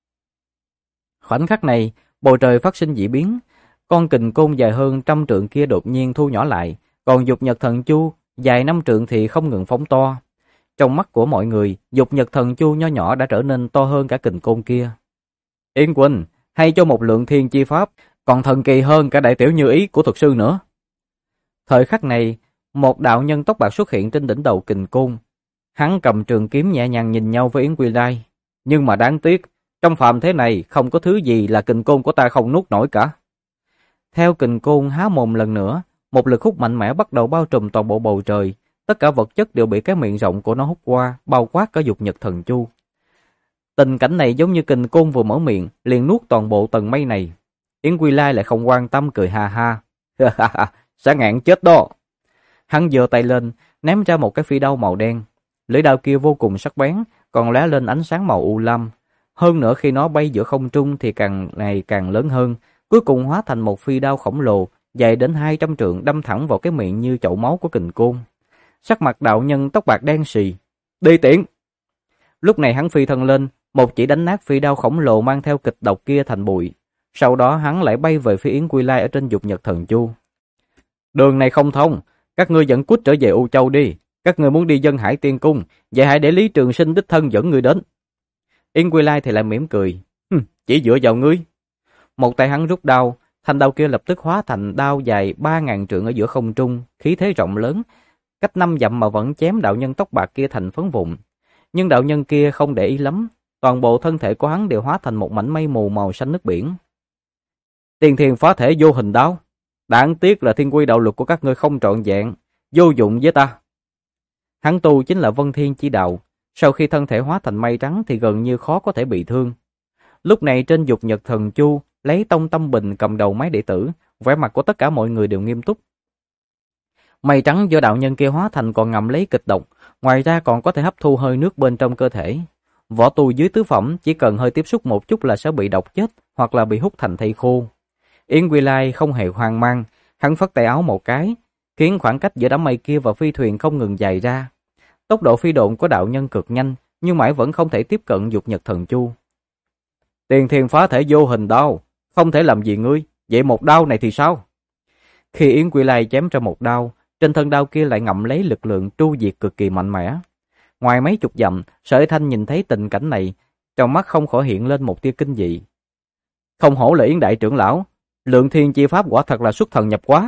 Khoảnh khắc này, bầu trời phát sinh dị biến, con kình côn dài hơn 100 trượng kia đột nhiên thu nhỏ lại, còn Dục Nhật Thần Chu dài 5 trượng thì không ngừng phóng to. Trong mắt của mọi người, Dục Nhật Thần Chu nho nhỏ đã trở nên to hơn cả kình côn kia. Yến huynh, hay cho một lượng thiên chi pháp, còn thần kỳ hơn cả đại tiểu như ý của thuật sư nữa. Thời khắc này, một đạo nhân tóc bạc xuất hiện trên đỉnh đầu kình côn. Hắn cầm trường kiếm nhẹ nhàng nhìn nhau với Yến Quy Lai. Nhưng mà đáng tiếc, trong phàm thế này không có thứ gì là kình côn của ta không nuốt nổi cả. Theo kình côn há mồm lần nữa, một lực hút mạnh mẽ bắt đầu bao trùm toàn bộ bầu trời. Tất cả vật chất đều bị cái miệng rộng của nó hút qua, bao quát cả Dục Nhật Thần Chu. Tình cảnh này giống như kình côn vừa mở miệng, liền nuốt toàn bộ tầng mây này. Yến Quy Lai lại không quan tâm cười ha ha. Sẽ ngạn chết đó. Hắn giơ tay lên, ném ra một cái phi đao màu đen. Lưỡi đao kia vô cùng sắc bén, còn lóe lên ánh sáng màu u lam. Hơn nữa khi nó bay giữa không trung thì càng ngày càng lớn hơn, cuối cùng hóa thành một phi đao khổng lồ, dài đến 200 trượng đâm thẳng vào cái miệng như chậu máu của kình côn. Sắc mặt đạo nhân tóc bạc đen xì. Đi tiễn! Lúc này hắn phi thân lên, một chỉ đánh nát phi đao khổng lồ mang theo kịch độc kia thành bụi. Sau đó hắn lại bay về phía Yến Quy Lai ở trên Dục Nhật Thần Chu. Đường này không thông, các ngươi dẫn cút trở về U Châu đi. Các ngươi muốn đi Dân Hải Tiên Cung, vậy hãy để Lý Trường Sinh đích thân dẫn ngươi đến. Yến Quy Lai thì lại mỉm cười. Chỉ dựa vào ngươi. Một tay hắn rút đao, thanh đao kia lập tức hóa thành đao dài 3000 trượng ở giữa không trung, khí thế rộng lớn, cách 5 dặm mà vẫn chém đạo nhân tóc bạc kia thành phấn vụn. Nhưng đạo nhân kia không để ý lắm, toàn bộ thân thể của hắn đều hóa thành một mảnh mây mù màu xanh nước biển. Tiên Thiên Phá Thể Vô Hình Đao, đáng tiếc là thiên quy đạo luật của các ngươi không trọn vẹn, vô dụng với ta. Hắn tu chính là Vân Thiên Chi Đạo, sau khi thân thể hóa thành mây trắng thì gần như khó có thể bị thương. Lúc này trên dục nhật thần chu, lấy Tông Tâm Bình cầm đầu mấy đệ tử, vẻ mặt của tất cả mọi người đều nghiêm túc. Mây trắng do đạo nhân kia hóa thành còn ngậm lấy kịch độc, ngoài ra còn có thể hấp thu hơi nước bên trong cơ thể. Võ tu dưới tứ phẩm chỉ cần hơi tiếp xúc một chút là sẽ bị độc chết hoặc là bị hút thành thây khô. Yến Quy Lai không hề hoang mang, hắn phất tay áo một cái, khiến khoảng cách giữa đám mây kia và phi thuyền không ngừng dày ra. Tốc độ phi độn của đạo nhân cực nhanh, nhưng mãi vẫn không thể tiếp cận dục nhật thần chu. Tiền Thiên Phá Thể Vô Hình Đao, không thể làm gì ngươi, vậy một đao này thì sao? Khi Yến Quy Lai chém ra một đao, trên thân đao kia lại ngậm lấy lực lượng tru diệt cực kỳ mạnh mẽ. Ngoài mấy chục dặm, Sở Thanh nhìn thấy tình cảnh này, trong mắt không khỏi hiện lên một tia kinh dị. Không hổ là Yến đại trưởng lão, lượng thiên chi pháp quả thật là xuất thần nhập hóa.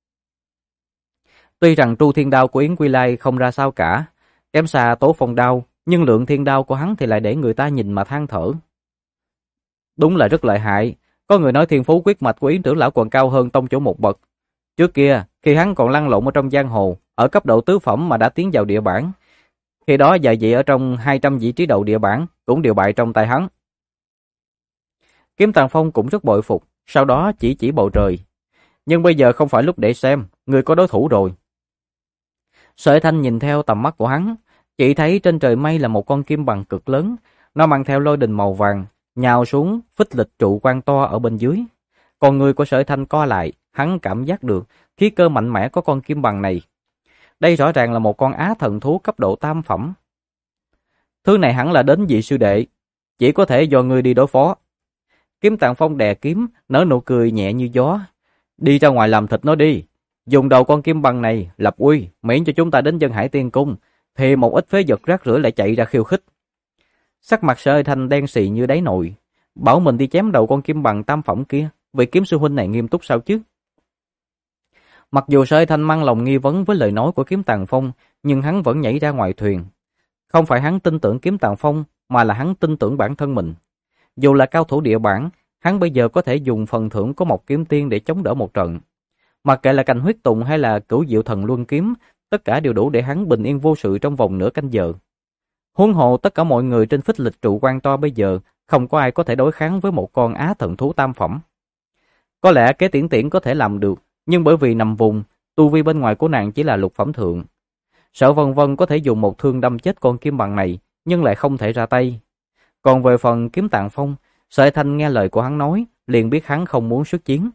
Tuy rằng tru thiên đao của Yến Quy Lai không ra sao cả, kém xa Tố Phong đao, nhưng lượng thiên đao của hắn thì lại để người ta nhìn mà than thở. Đúng là rất lợi hại, có người nói thiên phú quyết mạch của Yến trưởng lão còn cao hơn tông chủ một bậc. Trước kia, khi hắn còn lăn lộn ở trong giang hồ, ở cấp độ tứ phẩm mà đã tiến vào địa bảng, khi đó vài vị ở trong 200 vị trí đầu địa bảng cũng đều bại trong tay hắn. Kiếm Tàng Phong cũng rất bội phục, sau đó chỉ bầu trời. Nhưng bây giờ không phải lúc để xem, người có đối thủ rồi. Sở Thanh nhìn theo tầm mắt của hắn, chỉ thấy trên trời mây là một con kim bằng cực lớn, nó mang theo lôi đình màu vàng, nhào xuống phích lịch trụ quan to ở bên dưới. Còn người của Sở Thanh co lại, hắn cảm giác được khí cơ mạnh mẽ của con kim bằng này. Đây rõ ràng là một con á thần thú cấp độ tam phẩm. Thứ này hẳn là đến vị sư đệ, chỉ có thể do ngươi đi đối phó. Kiếm Tàng Phong đè kiếm, nở nụ cười nhẹ như gió. Đi ra ngoài làm thịt nó đi, dùng đầu con kim bằng này lập uy, miễn cho chúng ta đến Dân Hải Tiên Cung, thì một ít phế vật rác rưởi lại chạy ra khiêu khích. Sắc mặt Sở Thanh đen xì như đáy nồi, bảo mình đi chém đầu con kim bằng tam phẩm kia, vị kiếm sư huynh này nghiêm túc sao chứ? Mặc dù Sở Thanh mang lòng nghi vấn với lời nói của Kiếm Tàng Phong, nhưng hắn vẫn nhảy ra ngoài thuyền. Không phải hắn tin tưởng Kiếm Tàng Phong, mà là hắn tin tưởng bản thân mình. Dù là cao thủ địa bản, hắn bây giờ có thể dùng phần thưởng của một kiếm tiên để chống đỡ một trận. Mặc kệ là cành huyết tùng hay là cửu diệu thần luân kiếm, tất cả đều đủ để hắn bình yên vô sự trong vòng nửa canh giờ. Huống hồ tất cả mọi người trên phích lịch trụ quan to bây giờ, không có ai có thể đối kháng với một con á thần thú tam phẩm. Có lẽ Kế Tiễn Tiễn có thể làm được, nhưng bởi vì nằm vùng, tu vi bên ngoài của nàng chỉ là lục phẩm thượng. Sở Vân Vân có thể dùng một thương đâm chết con kim bằng này, nhưng lại không thể ra tay. Còn về phần Kiếm Tàng Phong, Sở Thanh nghe lời của hắn nói, liền biết hắn không muốn xuất chiến.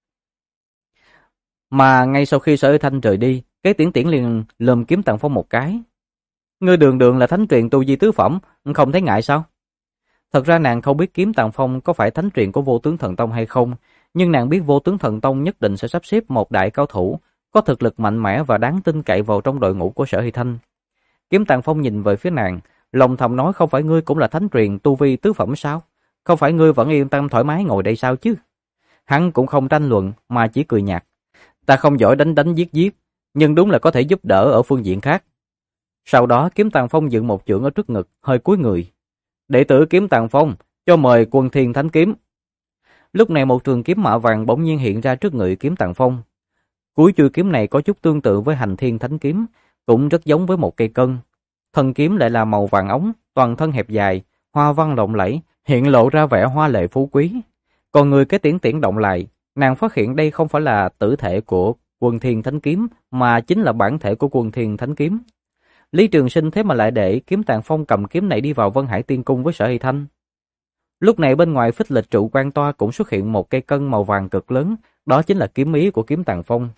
Mà ngay sau khi Sở Thanh rời đi, Kế Tiễn Tiễn liền lườm Kiếm Tàng Phong một cái. Ngươi đường đường là thánh truyền tu vi tứ phẩm, không thấy ngại sao? Thật ra nàng không biết Kiếm Tàng Phong có phải thánh truyền của Vô Tướng Thần Tông hay không, nhưng nàng biết Vô Tướng Thần Tông nhất định sẽ sắp xếp một đại cao thủ, có thực lực mạnh mẽ và đáng tin cậy vào trong đội ngũ của Sở Hy Thanh. Kiếm Tàng Phong nhìn về phía nàng, lòng thầm nói không phải ngươi cũng là thánh truyền tu vi tứ phẩm sao? Không phải ngươi vẫn yên tâm thoải mái ngồi đây sao chứ? Hắn cũng không tranh luận mà chỉ cười nhạt. Ta không giỏi đánh giết giết, nhưng đúng là có thể giúp đỡ ở phương diện khác. Sau đó Kiếm Tàng Phong dựng một chưởng ở trước ngực, hơi cúi người. Đệ tử Kiếm Tàng Phong, cho mời Quân Thiên Thánh Kiếm. Lúc này một trường kiếm mạ vàng bỗng nhiên hiện ra trước người Kiếm Tàng Phong. Cuối chuôi kiếm này có chút tương tự với Hành Thiên Thánh Kiếm, cũng rất giống với một cây cân. Thân kiếm lại là màu vàng óng, toàn thân hẹp dài, hoa văn lộng lẫy, hiện lộ ra vẻ hoa lệ phú quý. Còn người Kế Tiễn Tiễn động lại, nàng phát hiện đây không phải là tử thể của Quân Thiên Thánh Kiếm, mà chính là bản thể của Quân Thiên Thánh Kiếm. Lý Trường Sinh thế mà lại để Kiếm Tàng Phong cầm kiếm này đi vào Vân Hải Tiên Cung với Sở Hy Thanh. Lúc này bên ngoài phích lịch trụ quan toa cũng xuất hiện một cây cân màu vàng cực lớn, đó chính là kiếm ý của Kiếm Tàng Phong.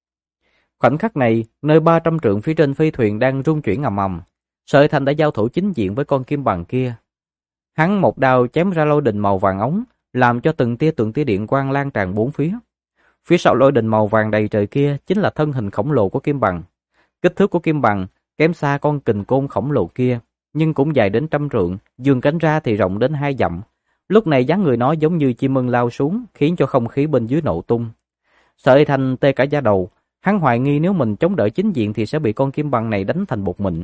Khoảnh khắc này, nơi 300 trượng phía trên phi thuyền đang rung chuyển ầm ầm, Sở Hy Thanh đã giao thủ chính diện với con kim bằng kia. Hắn một đao chém ra lôi đình màu vàng óng, làm cho từng tia điện quang lan tràn bốn phía. Phía sau lôi đình màu vàng đầy trời kia chính là thân hình khổng lồ của kim bằng. Kích thước của kim bằng kém xa con kình côn khổng lồ kia, nhưng cũng dài đến 100 trượng, vươn cánh ra thì rộng đến 2 dặm. Lúc này dáng người nó giống như chim ưng lao xuống, khiến cho không khí bên dưới nổ tung. Sở Hy Thanh tê cả da đầu, hắn hoài nghi nếu mình chống đỡ chính diện thì sẽ bị con kim bằng này đánh thành bột mịn.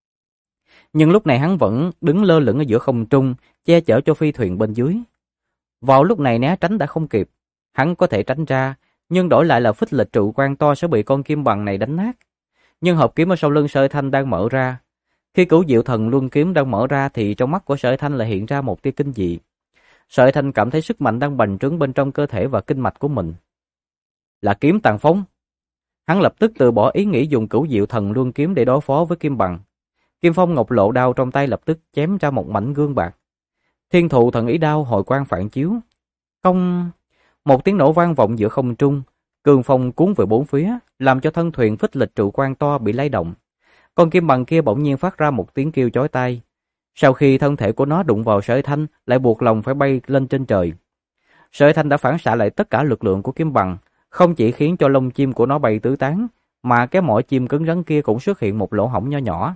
Nhưng lúc này hắn vẫn đứng lơ lửng ở giữa không trung, che chở cho phi thuyền bên dưới. Vào lúc này né tránh đã không kịp, hắn có thể tránh ra, nhưng đổi lại là phích lịch trụ quan to sẽ bị con kim bằng này đánh nát. Nhưng hộp kiếm ở sau lưng Sở Thanh đang mở ra. Khi Cửu Diệu Thần Luân kiếm đang mở ra thì trong mắt của Sở Thanh lại hiện ra một tia kinh dị. Sợi Thanh cảm thấy sức mạnh đang bành trướng bên trong cơ thể và kinh mạch của mình. Là kiếm tàn phóng. Hắn lập tức từ bỏ ý nghĩ dùng Cửu Diệu Thần Luân kiếm để đối phó với Kim Bằng. Kim Phong Ngọc Lộ đao trong tay lập tức chém ra một mảnh gương bạc. Thiên Thụ Thần Ý đao hồi quang phản chiếu. Công! Một tiếng nổ vang vọng giữa không trung, cương phong cuốn về bốn phía, làm cho thân thuyền phích lịch trụ quan to bị lay động. Con Kim Bằng kia bỗng nhiên phát ra một tiếng kêu chói tai. Sau khi thân thể của nó đụng vào Sợi Thanh, lại buộc lòng phải bay lên trên trời. Sợi Thanh đã phản xạ lại tất cả lực lượng của Kim Bằng, không chỉ khiến cho lông chim của nó bay tứ tán, mà cái mỏ chim cứng rắn kia cũng xuất hiện một lỗ hổng nho nhỏ.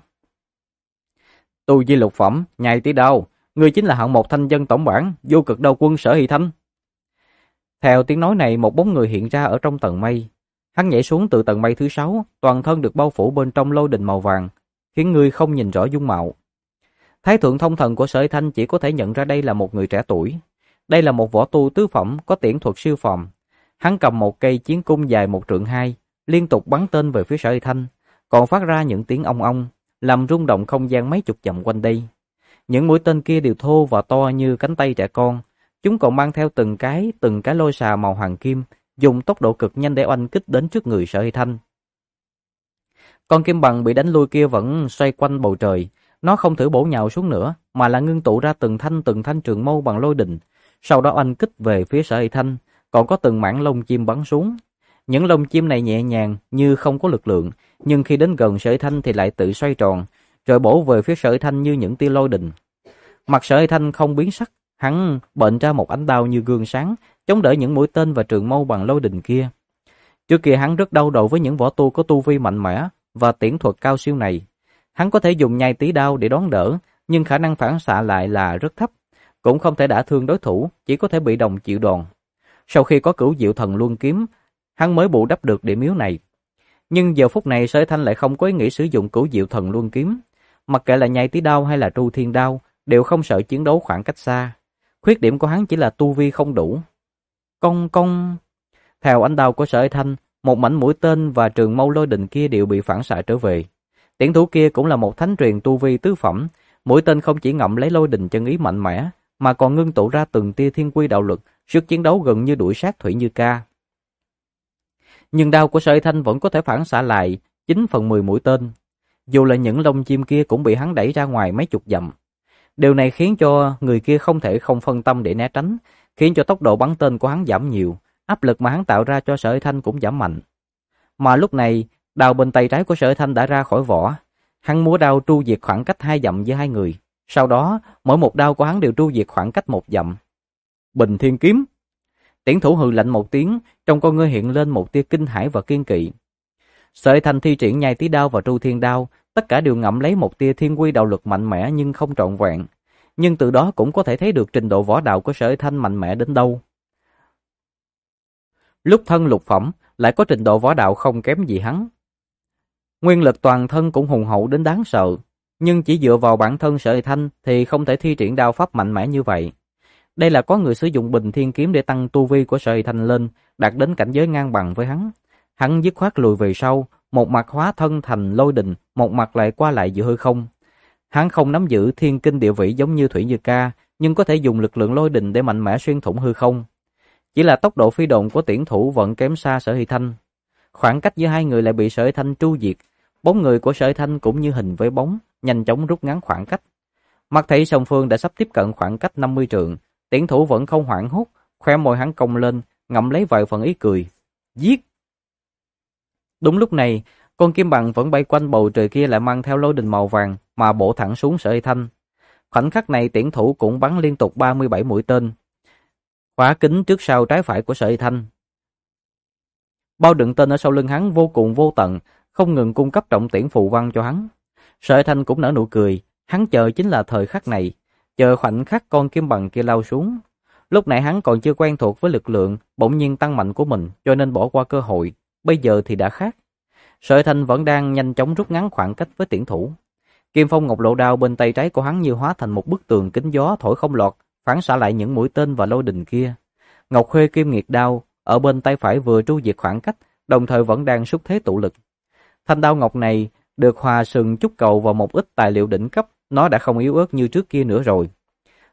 Tu vi lục phẩm, nhai tí đao, ngươi chính là hạng một thanh dân tổng bản, vô cực đao quân Sở Hy Thanh. Theo tiếng nói này, một bóng người hiện ra ở trong tầng mây. Hắn nhảy xuống từ tầng mây thứ 6, toàn thân được bao phủ bên trong lôi đình màu vàng, khiến ngươi không nhìn rõ dung mạo. Thái thượng thông thần của Sở Hy Thanh chỉ có thể nhận ra đây là một người trẻ tuổi. Đây là một võ tu tứ phẩm có tiễn thuật siêu phàm. Hắn cầm một cây chiến cung dài 1 trượng 2, liên tục bắn tên về phía Sở Hy Thanh, còn phát ra những tiếng ong ong, làm rung động không gian mấy chục dặm quanh đây. Những mũi tên kia đều thô và to như cánh tay trẻ con. Chúng còn mang theo từng cái lôi xà màu hoàng kim, dùng tốc độ cực nhanh để oanh kích đến trước người Sở Hy Thanh. Con Kim Bằng bị đánh lui kia vẫn xoay quanh bầu trời, nó không thử bổ nhào xuống nữa, mà là ngưng tụ ra từng thanh trường mâu bằng lôi đình, sau đó oanh kích về phía Sở Hy Thanh, còn có từng mảng lông chim bắn xuống. Những lông chim này nhẹ nhàng như không có lực lượng, nhưng khi đến gần Sở Hy Thanh thì lại tự xoay tròn, rồi bổ về phía Sở Hy Thanh như những tia lôi đình. Mặt Sở Hy Thanh không biến sắc, hắn bệnh ra một ánh đao như gương sáng, chống đỡ những mũi tên và trường mâu bằng lôi đình kia. Trước kia hắn rất đau đầu với những võ tu có tu vi mạnh mẽ và tiễn thuật cao siêu này. Hắn có thể dùng nhai tí đao để đón đỡ, nhưng khả năng phản xạ lại là rất thấp, cũng không thể đả thương đối thủ, chỉ có thể bị động chịu đòn. Sau khi có Cửu Diệu Thần Luân kiếm, hắn mới bù đắp được điểm yếu này. Nhưng giờ phút này Sở Hy Thanh lại không có ý nghĩ sử dụng Cửu Diệu Thần Luân kiếm, mặc kệ là nhai tí đao hay là Tru Thiên đao, đều không sợ chiến đấu khoảng cách xa. Khuyết điểm của hắn chỉ là tu vi không đủ. Cong. Theo ánh đao của Sở Hy Thanh, một mảnh mũi tên và trường mâu lôi đình kia đều bị phản xạ trở về. Tiễn thủ kia cũng là một thánh truyền tu vi tứ phẩm, mũi tên không chỉ ngậm lấy lôi đình chân ý mạnh mẽ, mà còn ngưng tụ ra từng tia thiên quy đạo lực, sức chiến đấu gần như đuổi sát Thủy Như Ca. Nhưng đao của Sở Hy Thanh vẫn có thể phản xạ lại 9/10 mũi tên, dù là những lông chim kia cũng bị hắn đẩy ra ngoài mấy chục dặm. Điều này khiến cho người kia không thể không phân tâm để né tránh, khiến cho tốc độ bắn tên của hắn giảm nhiều, áp lực mà hắn tạo ra cho Sở Hy Thanh cũng giảm mạnh. Mà lúc này, đao bên tay trái của Sở Hy Thanh đã ra khỏi vỏ, hắn múa đao tru diệt khoảng cách 2 dặm giữa hai người, sau đó mỗi một đao của hắn đều tru diệt khoảng cách 1 dặm. Bình Thiên Kiếm. Tiễn thủ hừ lạnh một tiếng, trong con ngươi hiện lên một tia kinh hãi và kiên kỵ. Sở Hy Thanh thi triển nhai tí đao và Tru Thiên đao, tất cả đều ngậm lấy một tia thiên quy đạo lực mạnh mẽ nhưng không trọn vẹn. Nhưng từ đó cũng có thể thấy được trình độ võ đạo của Sở Hy Thanh mạnh mẽ đến đâu. Lúc thân lục phẩm lại có trình độ võ đạo không kém gì hắn. Nguyên lực toàn thân cũng hùng hậu đến đáng sợ, nhưng chỉ dựa vào bản thân Sở Hy Thanh thì không thể thi triển đao pháp mạnh mẽ như vậy. Đây là có người sử dụng Bình Thiên Kiếm để tăng tu vi của Sở Hy Thanh lên, đạt đến cảnh giới ngang bằng với hắn. Hắn dứt khoát lùi về sau, một mặt hóa thân thành lôi đình, một mặt lại qua lại giữa hư không. Hắn không nắm giữ thiên kinh địa vị giống như Thủy Như Ca, nhưng có thể dùng lực lượng lôi đình để mạnh mẽ xuyên thủng hư không. Chỉ là tốc độ phi độn của tiễn thủ vẫn kém xa Sở Hy Thanh. Khoảng cách giữa hai người lại bị Sở Hy Thanh tru diệt. Bóng người của Sở Hy Thanh cũng như hình với bóng, nhanh chóng rút ngắn khoảng cách. Mắt thấy song phương đã sắp tiếp cận khoảng cách 50 trượng, tiễn thủ vẫn không hoảng hốt, khóe môi hắn cong lên, ngậm lấy vài phần ý cười. Giết! Đúng lúc này, con Kim Bằng vẫn bay quanh bầu trời kia lại mang theo lôi đình màu vàng mà bổ thẳng xuống Sở Hy Thanh. Khoảnh khắc này tiễn thủ cũng bắn liên tục 37 mũi tên, khóa kín trước sau trái phải của Sở Hy Thanh. Bao đựng tên ở sau lưng hắn vô cùng vô tận, không ngừng cung cấp trọng tiễn phù văn cho hắn. Sở Hy Thanh cũng nở nụ cười, hắn chờ chính là thời khắc này, chờ khoảnh khắc con Kim Bằng kia lao xuống. Lúc nãy hắn còn chưa quen thuộc với lực lượng bỗng nhiên tăng mạnh của mình, cho nên bỏ qua cơ hội, bây giờ thì đã khác. Sở Hy Thanh vẫn đang nhanh chóng rút ngắn khoảng cách với tiễn thủ. Kim Phong Ngọc Lộ đao bên tay trái của hắn như hóa thành một bức tường kính gió thổi không lọt, phản xạ lại những mũi tên và lôi đình kia. Ngọc Khuê Kim Nghiệt đao ở bên tay phải vừa tru diệt khoảng cách, đồng thời vẫn đang xúc thế tụ lực. Thanh đao ngọc này được hòa sừng trúc cầu vào một ít tài liệu đỉnh cấp, nó đã không yếu ớt như trước kia nữa rồi.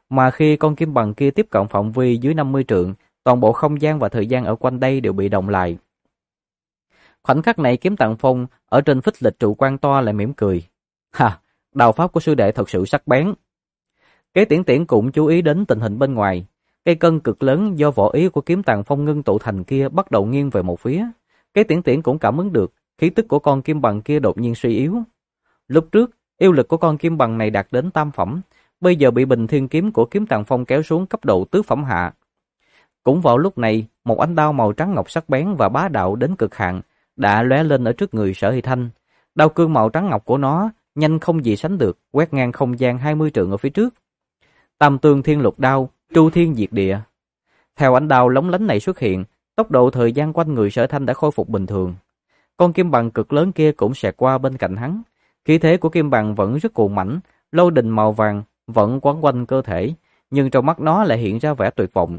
Mà khi con kim bằng kia tiếp cận phạm vi dưới 50 trượng, toàn bộ không gian và thời gian ở quanh đây đều bị động lại. Khoảnh khắc này Kiếm Tạng Phong ở trên phích lịch trụ quan to lại mỉm cười. Ha, đao pháp của sư đệ thật sự sắc bén. Kế Tiễn Tiễn cũng chú ý đến tình hình bên ngoài. Cây cân cực lớn do vỏ ý của Kiếm Tạng Phong ngưng tụ thành kia bắt đầu nghiêng về một phía. Kế Tiễn Tiễn cũng cảm ứng được khí tức của con kim bằng kia đột nhiên suy yếu. Lúc trước, yêu lực của con kim bằng này đạt đến tam phẩm, bây giờ bị Bình Thiên Kiếm của Kiếm Tạng Phong kéo xuống cấp độ tứ phẩm hạ. Cũng vào lúc này, một ánh đao màu trắng ngọc sắc bén và bá đạo đến cực hạn đã lóe lên ở trước người Sở Hy Thanh. Đao cương màu trắng ngọc của nó nhanh không gì sánh được, quét ngang không gian 20 trượng ở phía trước. Tam Tương Thiên Lục Đao, Tru Thiên Diệt Địa. Theo ánh đao lóng lánh này xuất hiện, tốc độ thời gian quanh người Sở Thanh đã khôi phục bình thường. Con kim bằng cực lớn kia cũng xẹt qua bên cạnh hắn. Khí thế của kim bằng vẫn rất cuồng mãnh, lôi đình màu vàng vẫn quấn quanh cơ thể, nhưng trong mắt nó lại hiện ra vẻ tuyệt vọng.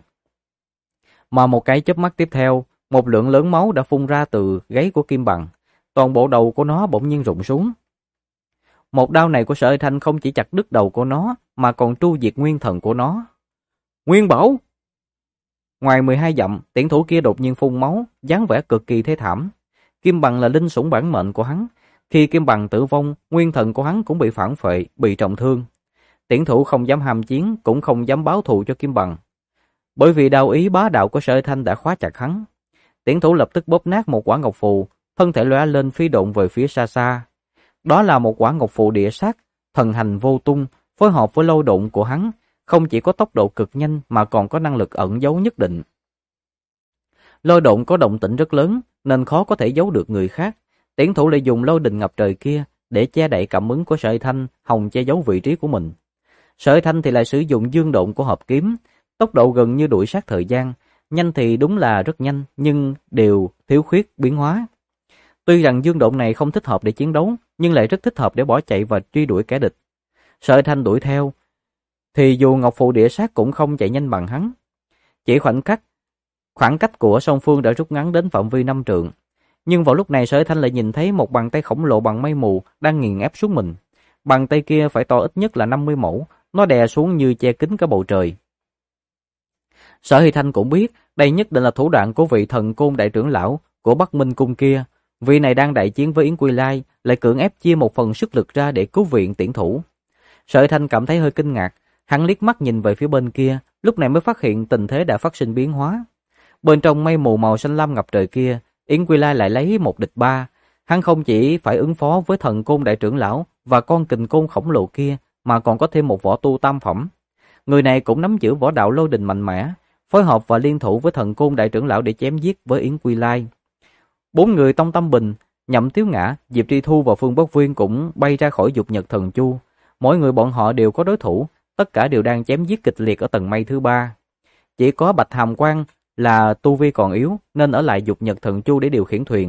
Mà một cái chớp mắt tiếp theo, một lượng lớn máu đã phun ra từ gáy của kim bằng, toàn bộ đầu của nó bỗng nhiên rụng xuống. Một đao này của Sở Hy Thanh không chỉ chặt đứt đầu của nó, mà còn tru diệt nguyên thần của nó. Nguyên Bảo! Ngoài 12 dặm, tiễn thủ kia đột nhiên phun máu, dáng vẻ cực kỳ thê thảm. Kim bằng là linh sủng bản mệnh của hắn. Khi kim bằng tử vong, nguyên thần của hắn cũng bị phản phệ, bị trọng thương. Tiễn thủ không dám ham chiến, cũng không dám báo thù cho kim bằng. Bởi vì đao ý bá đạo của Sở Hy Thanh đã khóa chặt hắn. Tiễn thủ lập tức bóp nát một quả ngọc phù, thân thể lóe lên phi độn về phía xa xa. Đó là một quả ngọc phù địa sát, thần hành vô tung, phối hợp với lôi độn của hắn, không chỉ có tốc độ cực nhanh mà còn có năng lực ẩn giấu nhất định. Lôi độn có động tĩnh rất lớn nên khó có thể giấu được người khác. Tiễn thủ lại dùng lôi đình ngập trời kia để che đậy cảm ứng của Sở Hy Thanh, hòng che giấu vị trí của mình. Sở Hy Thanh thì lại sử dụng dương độn của hợp kiếm, tốc độ gần như đuổi sát thời gian, nhanh thì đúng là rất nhanh nhưng đều thiếu khuyết biến hóa. Tuy rằng dương độn này không thích hợp để chiến đấu, nhưng lại rất thích hợp để bỏ chạy và truy đuổi kẻ địch. Sở Hy Thanh đuổi theo, thì dù ngọc phù địa sát cũng không chạy nhanh bằng hắn. Chỉ khoảng cách của song phương đã rút ngắn đến phạm vi 5 trượng. Nhưng vào lúc này Sở Hy Thanh lại nhìn thấy một bàn tay khổng lồ bằng mây mù đang nghiền ép xuống mình. Bàn tay kia phải to ít nhất là 50 mẫu, nó đè xuống như che kín cả bầu trời. Sở Hy Thanh cũng biết đây nhất định là thủ đoạn của vị Thần Côn đại trưởng lão của Bắc Minh cung kia. Vị này đang đại chiến với Yến Quy Lai, lại cưỡng ép chia một phần sức lực ra để cứu viện tiễn thủ. Sở Hy Thanh cảm thấy hơi kinh ngạc, hắn liếc mắt nhìn về phía bên kia, lúc này mới phát hiện tình thế đã phát sinh biến hóa. Bên trong mây mù màu xanh lam ngập trời kia, Yến Quy Lai lại lấy 1 địch 3. Hắn không chỉ phải ứng phó với Thần Côn đại trưởng lão và con kình côn khổng lồ kia, mà còn có thêm một võ tu tam phẩm. Người này cũng nắm giữ võ đạo lôi đình mạnh mẽ, phối hợp và liên thủ với Thần Côn đại trưởng lão để chém giết với Yến Quy Lai. 4 người Tông Tâm Bình, Nhậm Tiếu Ngã, Diệp Tri Thu và Phương Bất Viên cũng bay ra khỏi Dục Nhật Thần Chu. Mỗi người bọn họ đều có đối thủ, tất cả đều đang chém giết kịch liệt ở tầng mây thứ 3. Chỉ có Bạch Hàm Quang là tu vi còn yếu nên ở lại Dục Nhật Thần Chu để điều khiển thuyền.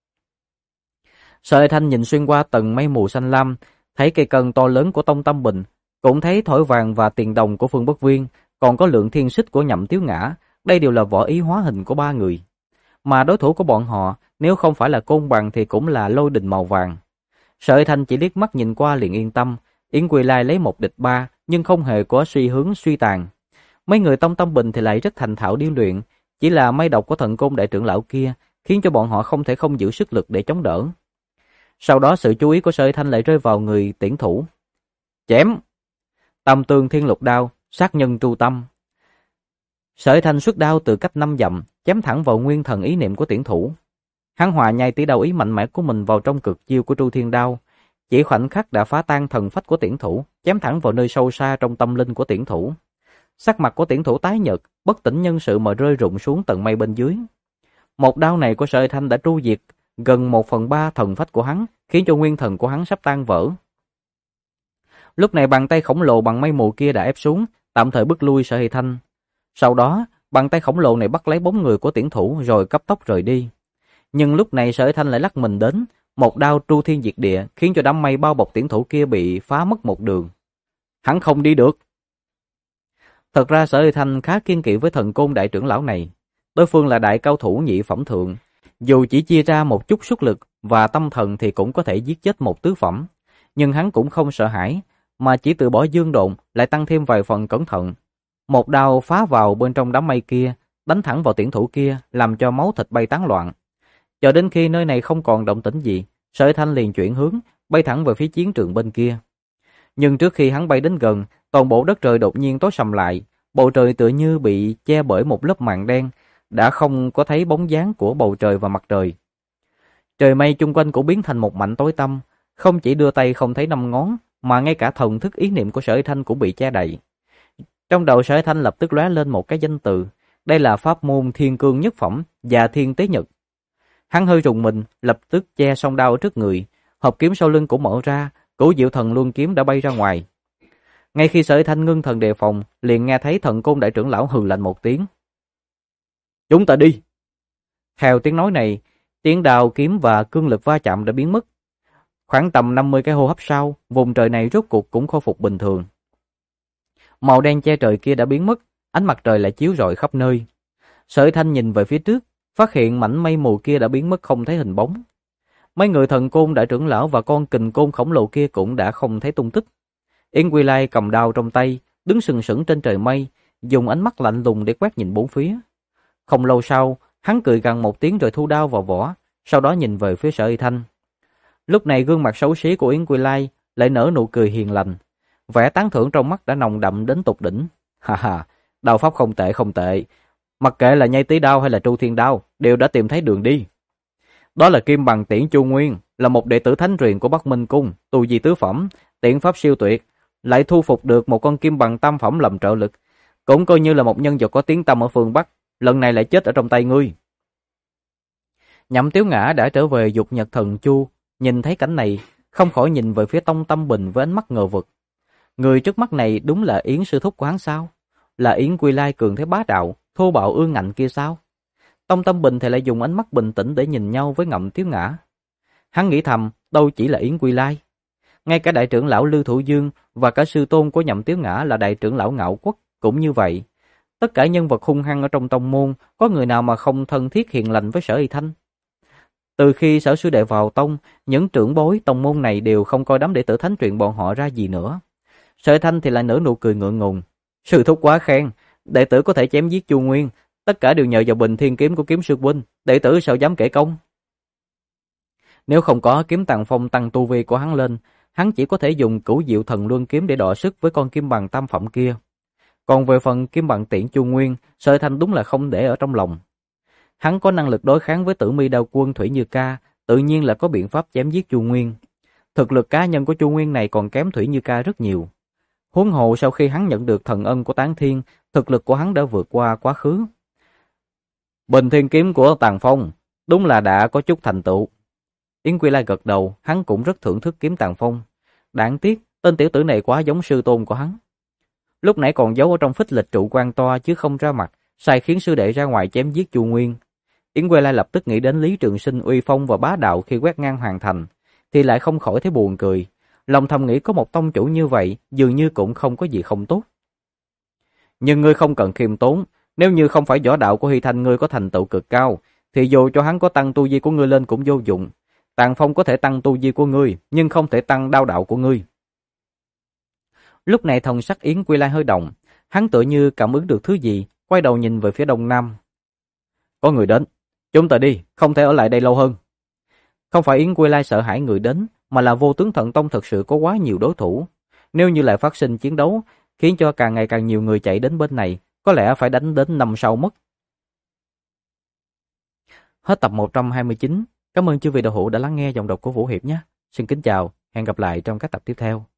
Sở Hy Thanh nhìn xuyên qua tầng mây mù xanh lam, thấy cây cân to lớn của Tông Tâm Bình, cũng thấy thỏi vàng và tiền đồng của Phương Bất Viên, còn có lượng thiên xích của Nhậm Tiếu Ngã, đây đều là võ ý hóa hình của 3 người. Mà đối thủ của bọn họ, nếu không phải là côn bằng thì cũng là lôi đình màu vàng. Sở Hy Thanh chỉ liếc mắt nhìn qua liền yên tâm, Yến Quy Lai lấy 1 địch 3 nhưng không hề có suy hướng suy tàn. Mấy người Tông Tâm Bình thì lại rất thành thạo điêu luyện, chỉ là mây độc của Thần Côn đại trưởng lão kia khiến cho bọn họ không thể không giữ sức lực để chống đỡ. Sau đó sự chú ý của Sở Hy Thanh lại rơi vào người tiễn thủ. Chém! Tam Tương Thiên Lục Đao, sát nhân tru tâm. Sở Hy Thanh xuất đao từ cách 5 dặm, chém thẳng vào nguyên thần ý niệm của tiễn thủ. Hắn hòa nhai tỷ đao ý mạnh mẽ của mình vào trong cực chiêu của Tru Thiên Đao, chỉ khoảnh khắc đã phá tan thần phách của tiễn thủ, chém thẳng vào nơi sâu xa trong tâm linh của tiễn thủ. Sắc mặt của tiễn thủ tái nhợt, bất tỉnh nhân sự mà rơi rụng xuống tầng mây bên dưới. Một đao này của Sở Hy Thanh đã tru diệt gần 1/3 thần phách của hắn, khiến cho nguyên thần của hắn sắp tan vỡ. Lúc này bàn tay khổng lồ bằng mây mù kia đã ép xuống, tạm thời bức lui Sở Hy Thanh. Sau đó, bàn tay khổng lồ này bắt lấy bóng người của tiễn thủ rồi cấp tốc rời đi. Nhưng lúc này Sở Hy Thanh lại lắc mình đến, một đao Tru Thiên Diệt Địa khiến cho đám mây bao bọc tiễn thủ kia bị phá mất một đường. Hắn không đi được. Thật ra Sở Hy Thanh khá kiên kỵ với Thần Côn đại trưởng lão này. Đối phương là đại cao thủ nhị phẩm thượng, dù chỉ chia ra một chút sức lực và tâm thần thì cũng có thể giết chết một tứ phẩm. Nhưng hắn cũng không sợ hãi, mà chỉ từ bỏ dương độn lại tăng thêm vài phần cẩn thận. Một đao phá vào bên trong đám mây kia, đánh thẳng vào tiễn thủ kia, làm cho máu thịt bay tán loạn. Cho đến khi nơi này không còn động tĩnh gì, Sở Thanh liền chuyển hướng, bay thẳng về phía chiến trường bên kia. Nhưng trước khi hắn bay đến gần, toàn bộ đất trời đột nhiên tối sầm lại, bầu trời tựa như bị che bởi một lớp màn đen, đã không có thấy bóng dáng của bầu trời và mặt trời. Trời mây chung quanh cũng biến thành một mảnh tối tăm, không chỉ đưa tay không thấy năm ngón, mà ngay cả thần thức ý niệm của Sở Thanh cũng bị che đậy. Trong đầu Sở Thanh lập tức lóe lên một cái danh từ, đây là pháp môn Thiên Cương Nhất Phẩm và Thiên Tế Nhật. Hắn hơi rùng mình, lập tức che song đao ở trước người, hộp kiếm sau lưng cũng mở ra, Cửu Diệu Thần Luân kiếm đã bay ra ngoài. Ngay khi Sở Thanh ngưng thần đề phòng, liền nghe thấy Thần Côn đại trưởng lão hừ lạnh một tiếng. "Chúng ta đi." Theo tiếng nói này, tiếng đao kiếm và cương lực va chạm đã biến mất. Khoảng tầm 50 cái hô hấp sau, vùng trời này rốt cuộc cũng khôi phục bình thường. Màu đen che trời kia đã biến mất, ánh mặt trời lại chiếu rọi khắp nơi. Sở Thanh nhìn về phía trước, phát hiện mảnh mây mù kia đã biến mất không thấy hình bóng. Mấy người Thần Côn đại trưởng lão và con kình côn khổng lồ kia cũng đã không thấy tung tích. Yến Quy Lai cầm đao trong tay, đứng sừng sững trên trời mây, dùng ánh mắt lạnh lùng để quét nhìn bốn phía. Không lâu sau, hắn cười gằn một tiếng rồi thu đao vào vỏ, sau đó nhìn về phía Sở Thanh. Lúc này gương mặt xấu xí của Yến Quy Lai lại nở nụ cười hiền lành, vẻ tán thưởng trong mắt đã nồng đậm đến tột đỉnh. Ha ha, đao pháp không tệ không tệ, mặc kệ là Nhai Tý đao hay là Tru Thiên đao, đều đã tìm thấy đường đi. Đó là Kim Bằng Tiễn Chu Nguyên, là một đệ tử thánh truyền của Bắc Minh Cung, tu vi tứ phẩm, tiễn pháp siêu tuyệt, lại thu phục được một con kim bằng tam phẩm làm trợ lực, cũng coi như là một nhân vật có tiếng tăm ở phương Bắc, lần này lại chết ở trong tay ngươi. Nhậm Tiếu Ngã đã trở về Dục Nhật Thần Chu, nhìn thấy cảnh này, không khỏi nhìn về phía Tông Tâm Bình với ánh mắt ngờ vực. Người trước mắt này đúng là Yến sư thúc của hắn sao? Là Yến Quy Lai cường thế bá đạo, thô bạo ương ngạnh kia sao? Tông Tâm Bình thì lại dùng ánh mắt bình tĩnh để nhìn nhau với Ngậm Tiếu Ngã. Hắn nghĩ thầm, đâu chỉ là Yến Quy Lai. Ngay cả đại trưởng lão Lưu Thủ Dương và cả sư tôn của Nhậm Tiếu Ngã là đại trưởng lão Ngạo Quốc cũng như vậy. Tất cả nhân vật hung hăng ở trong tông môn, có người nào mà không thân thiết hiền lành với Sở Y Thanh. Từ khi Sở sư đệ vào tông, những trưởng bối tông môn này đều không coi đám đệ tử thánh truyền bọn họ ra gì nữa. Sở Y Thanh thì lại nở nụ cười ngượng ngùng. Sư thúc quá khen, đệ tử có thể chém giết Chu Nguyên, tất cả đều nhờ vào Bình Thiên kiếm của Kiếm sư huynh, đệ tử sao dám kể công. Nếu không có kiếm Tàng Phong tăng tu vi của hắn lên, hắn chỉ có thể dùng Cửu Diệu Thần Luân kiếm để đọ sức với con kim bằng tam phẩm kia. Còn về phần kim bằng tiễn Chu Nguyên, Sở Thanh đúng là không để ở trong lòng. Hắn có năng lực đối kháng với Tử Mi Đao Quân Thủy Như Ca, tự nhiên là có biện pháp chém giết Chu Nguyên. Thực lực cá nhân của Chu Nguyên này còn kém Thủy Như Ca rất nhiều. Huống hồ sau khi hắn nhận được thần ân của Tán Thiên, thực lực của hắn đã vượt qua quá khứ. Bình Thiên kiếm của Tàng Phong đúng là đã có chút thành tựu. Yến Quy Lai gật đầu, hắn cũng rất thưởng thức kiếm Tàng Phong. Đáng tiếc, tên tiểu tử này quá giống sư tôn của hắn. Lúc nãy còn giấu ở trong phích lịch trụ quan toa chứ không ra mặt, sai khiến sư đệ ra ngoài chém giết Chu Nguyên. Yến Quy Lai lập tức nghĩ đến Lý Trường Sinh uy phong và bá đạo khi quét ngang hoàng thành, thì lại không khỏi thấy buồn cười. Lòng thầm nghĩ có một tông chủ như vậy, dường như cũng không có gì không tốt. Nhưng ngươi không cần khiêm tốn, nếu như không phải võ đạo của Hy Thanh ngươi có thành tựu cực cao, thì dù cho hắn có tăng tu vi của ngươi lên cũng vô dụng. Tàng Phong có thể tăng tu vi của ngươi, nhưng không thể tăng đao đạo của ngươi. Lúc này thần sắc Yến Quy Lai hơi động, hắn tựa như cảm ứng được thứ gì, quay đầu nhìn về phía đông nam. Có người đến, chúng ta đi, không thể ở lại đây lâu hơn. Không phải Yến Quy Lai sợ hãi người đến, mà là Vô Tướng Thần Tông thật sự có quá nhiều đối thủ. Nếu như lại phát sinh chiến đấu, khiến cho càng ngày càng nhiều người chạy đến bên này, có lẽ phải đánh đến năm sau mất. Hết tập 129. Cảm ơn chư vị đạo hữu đã lắng nghe giọng đọc của Vũ Hiệp nhé. Xin kính chào, hẹn gặp lại trong các tập tiếp theo.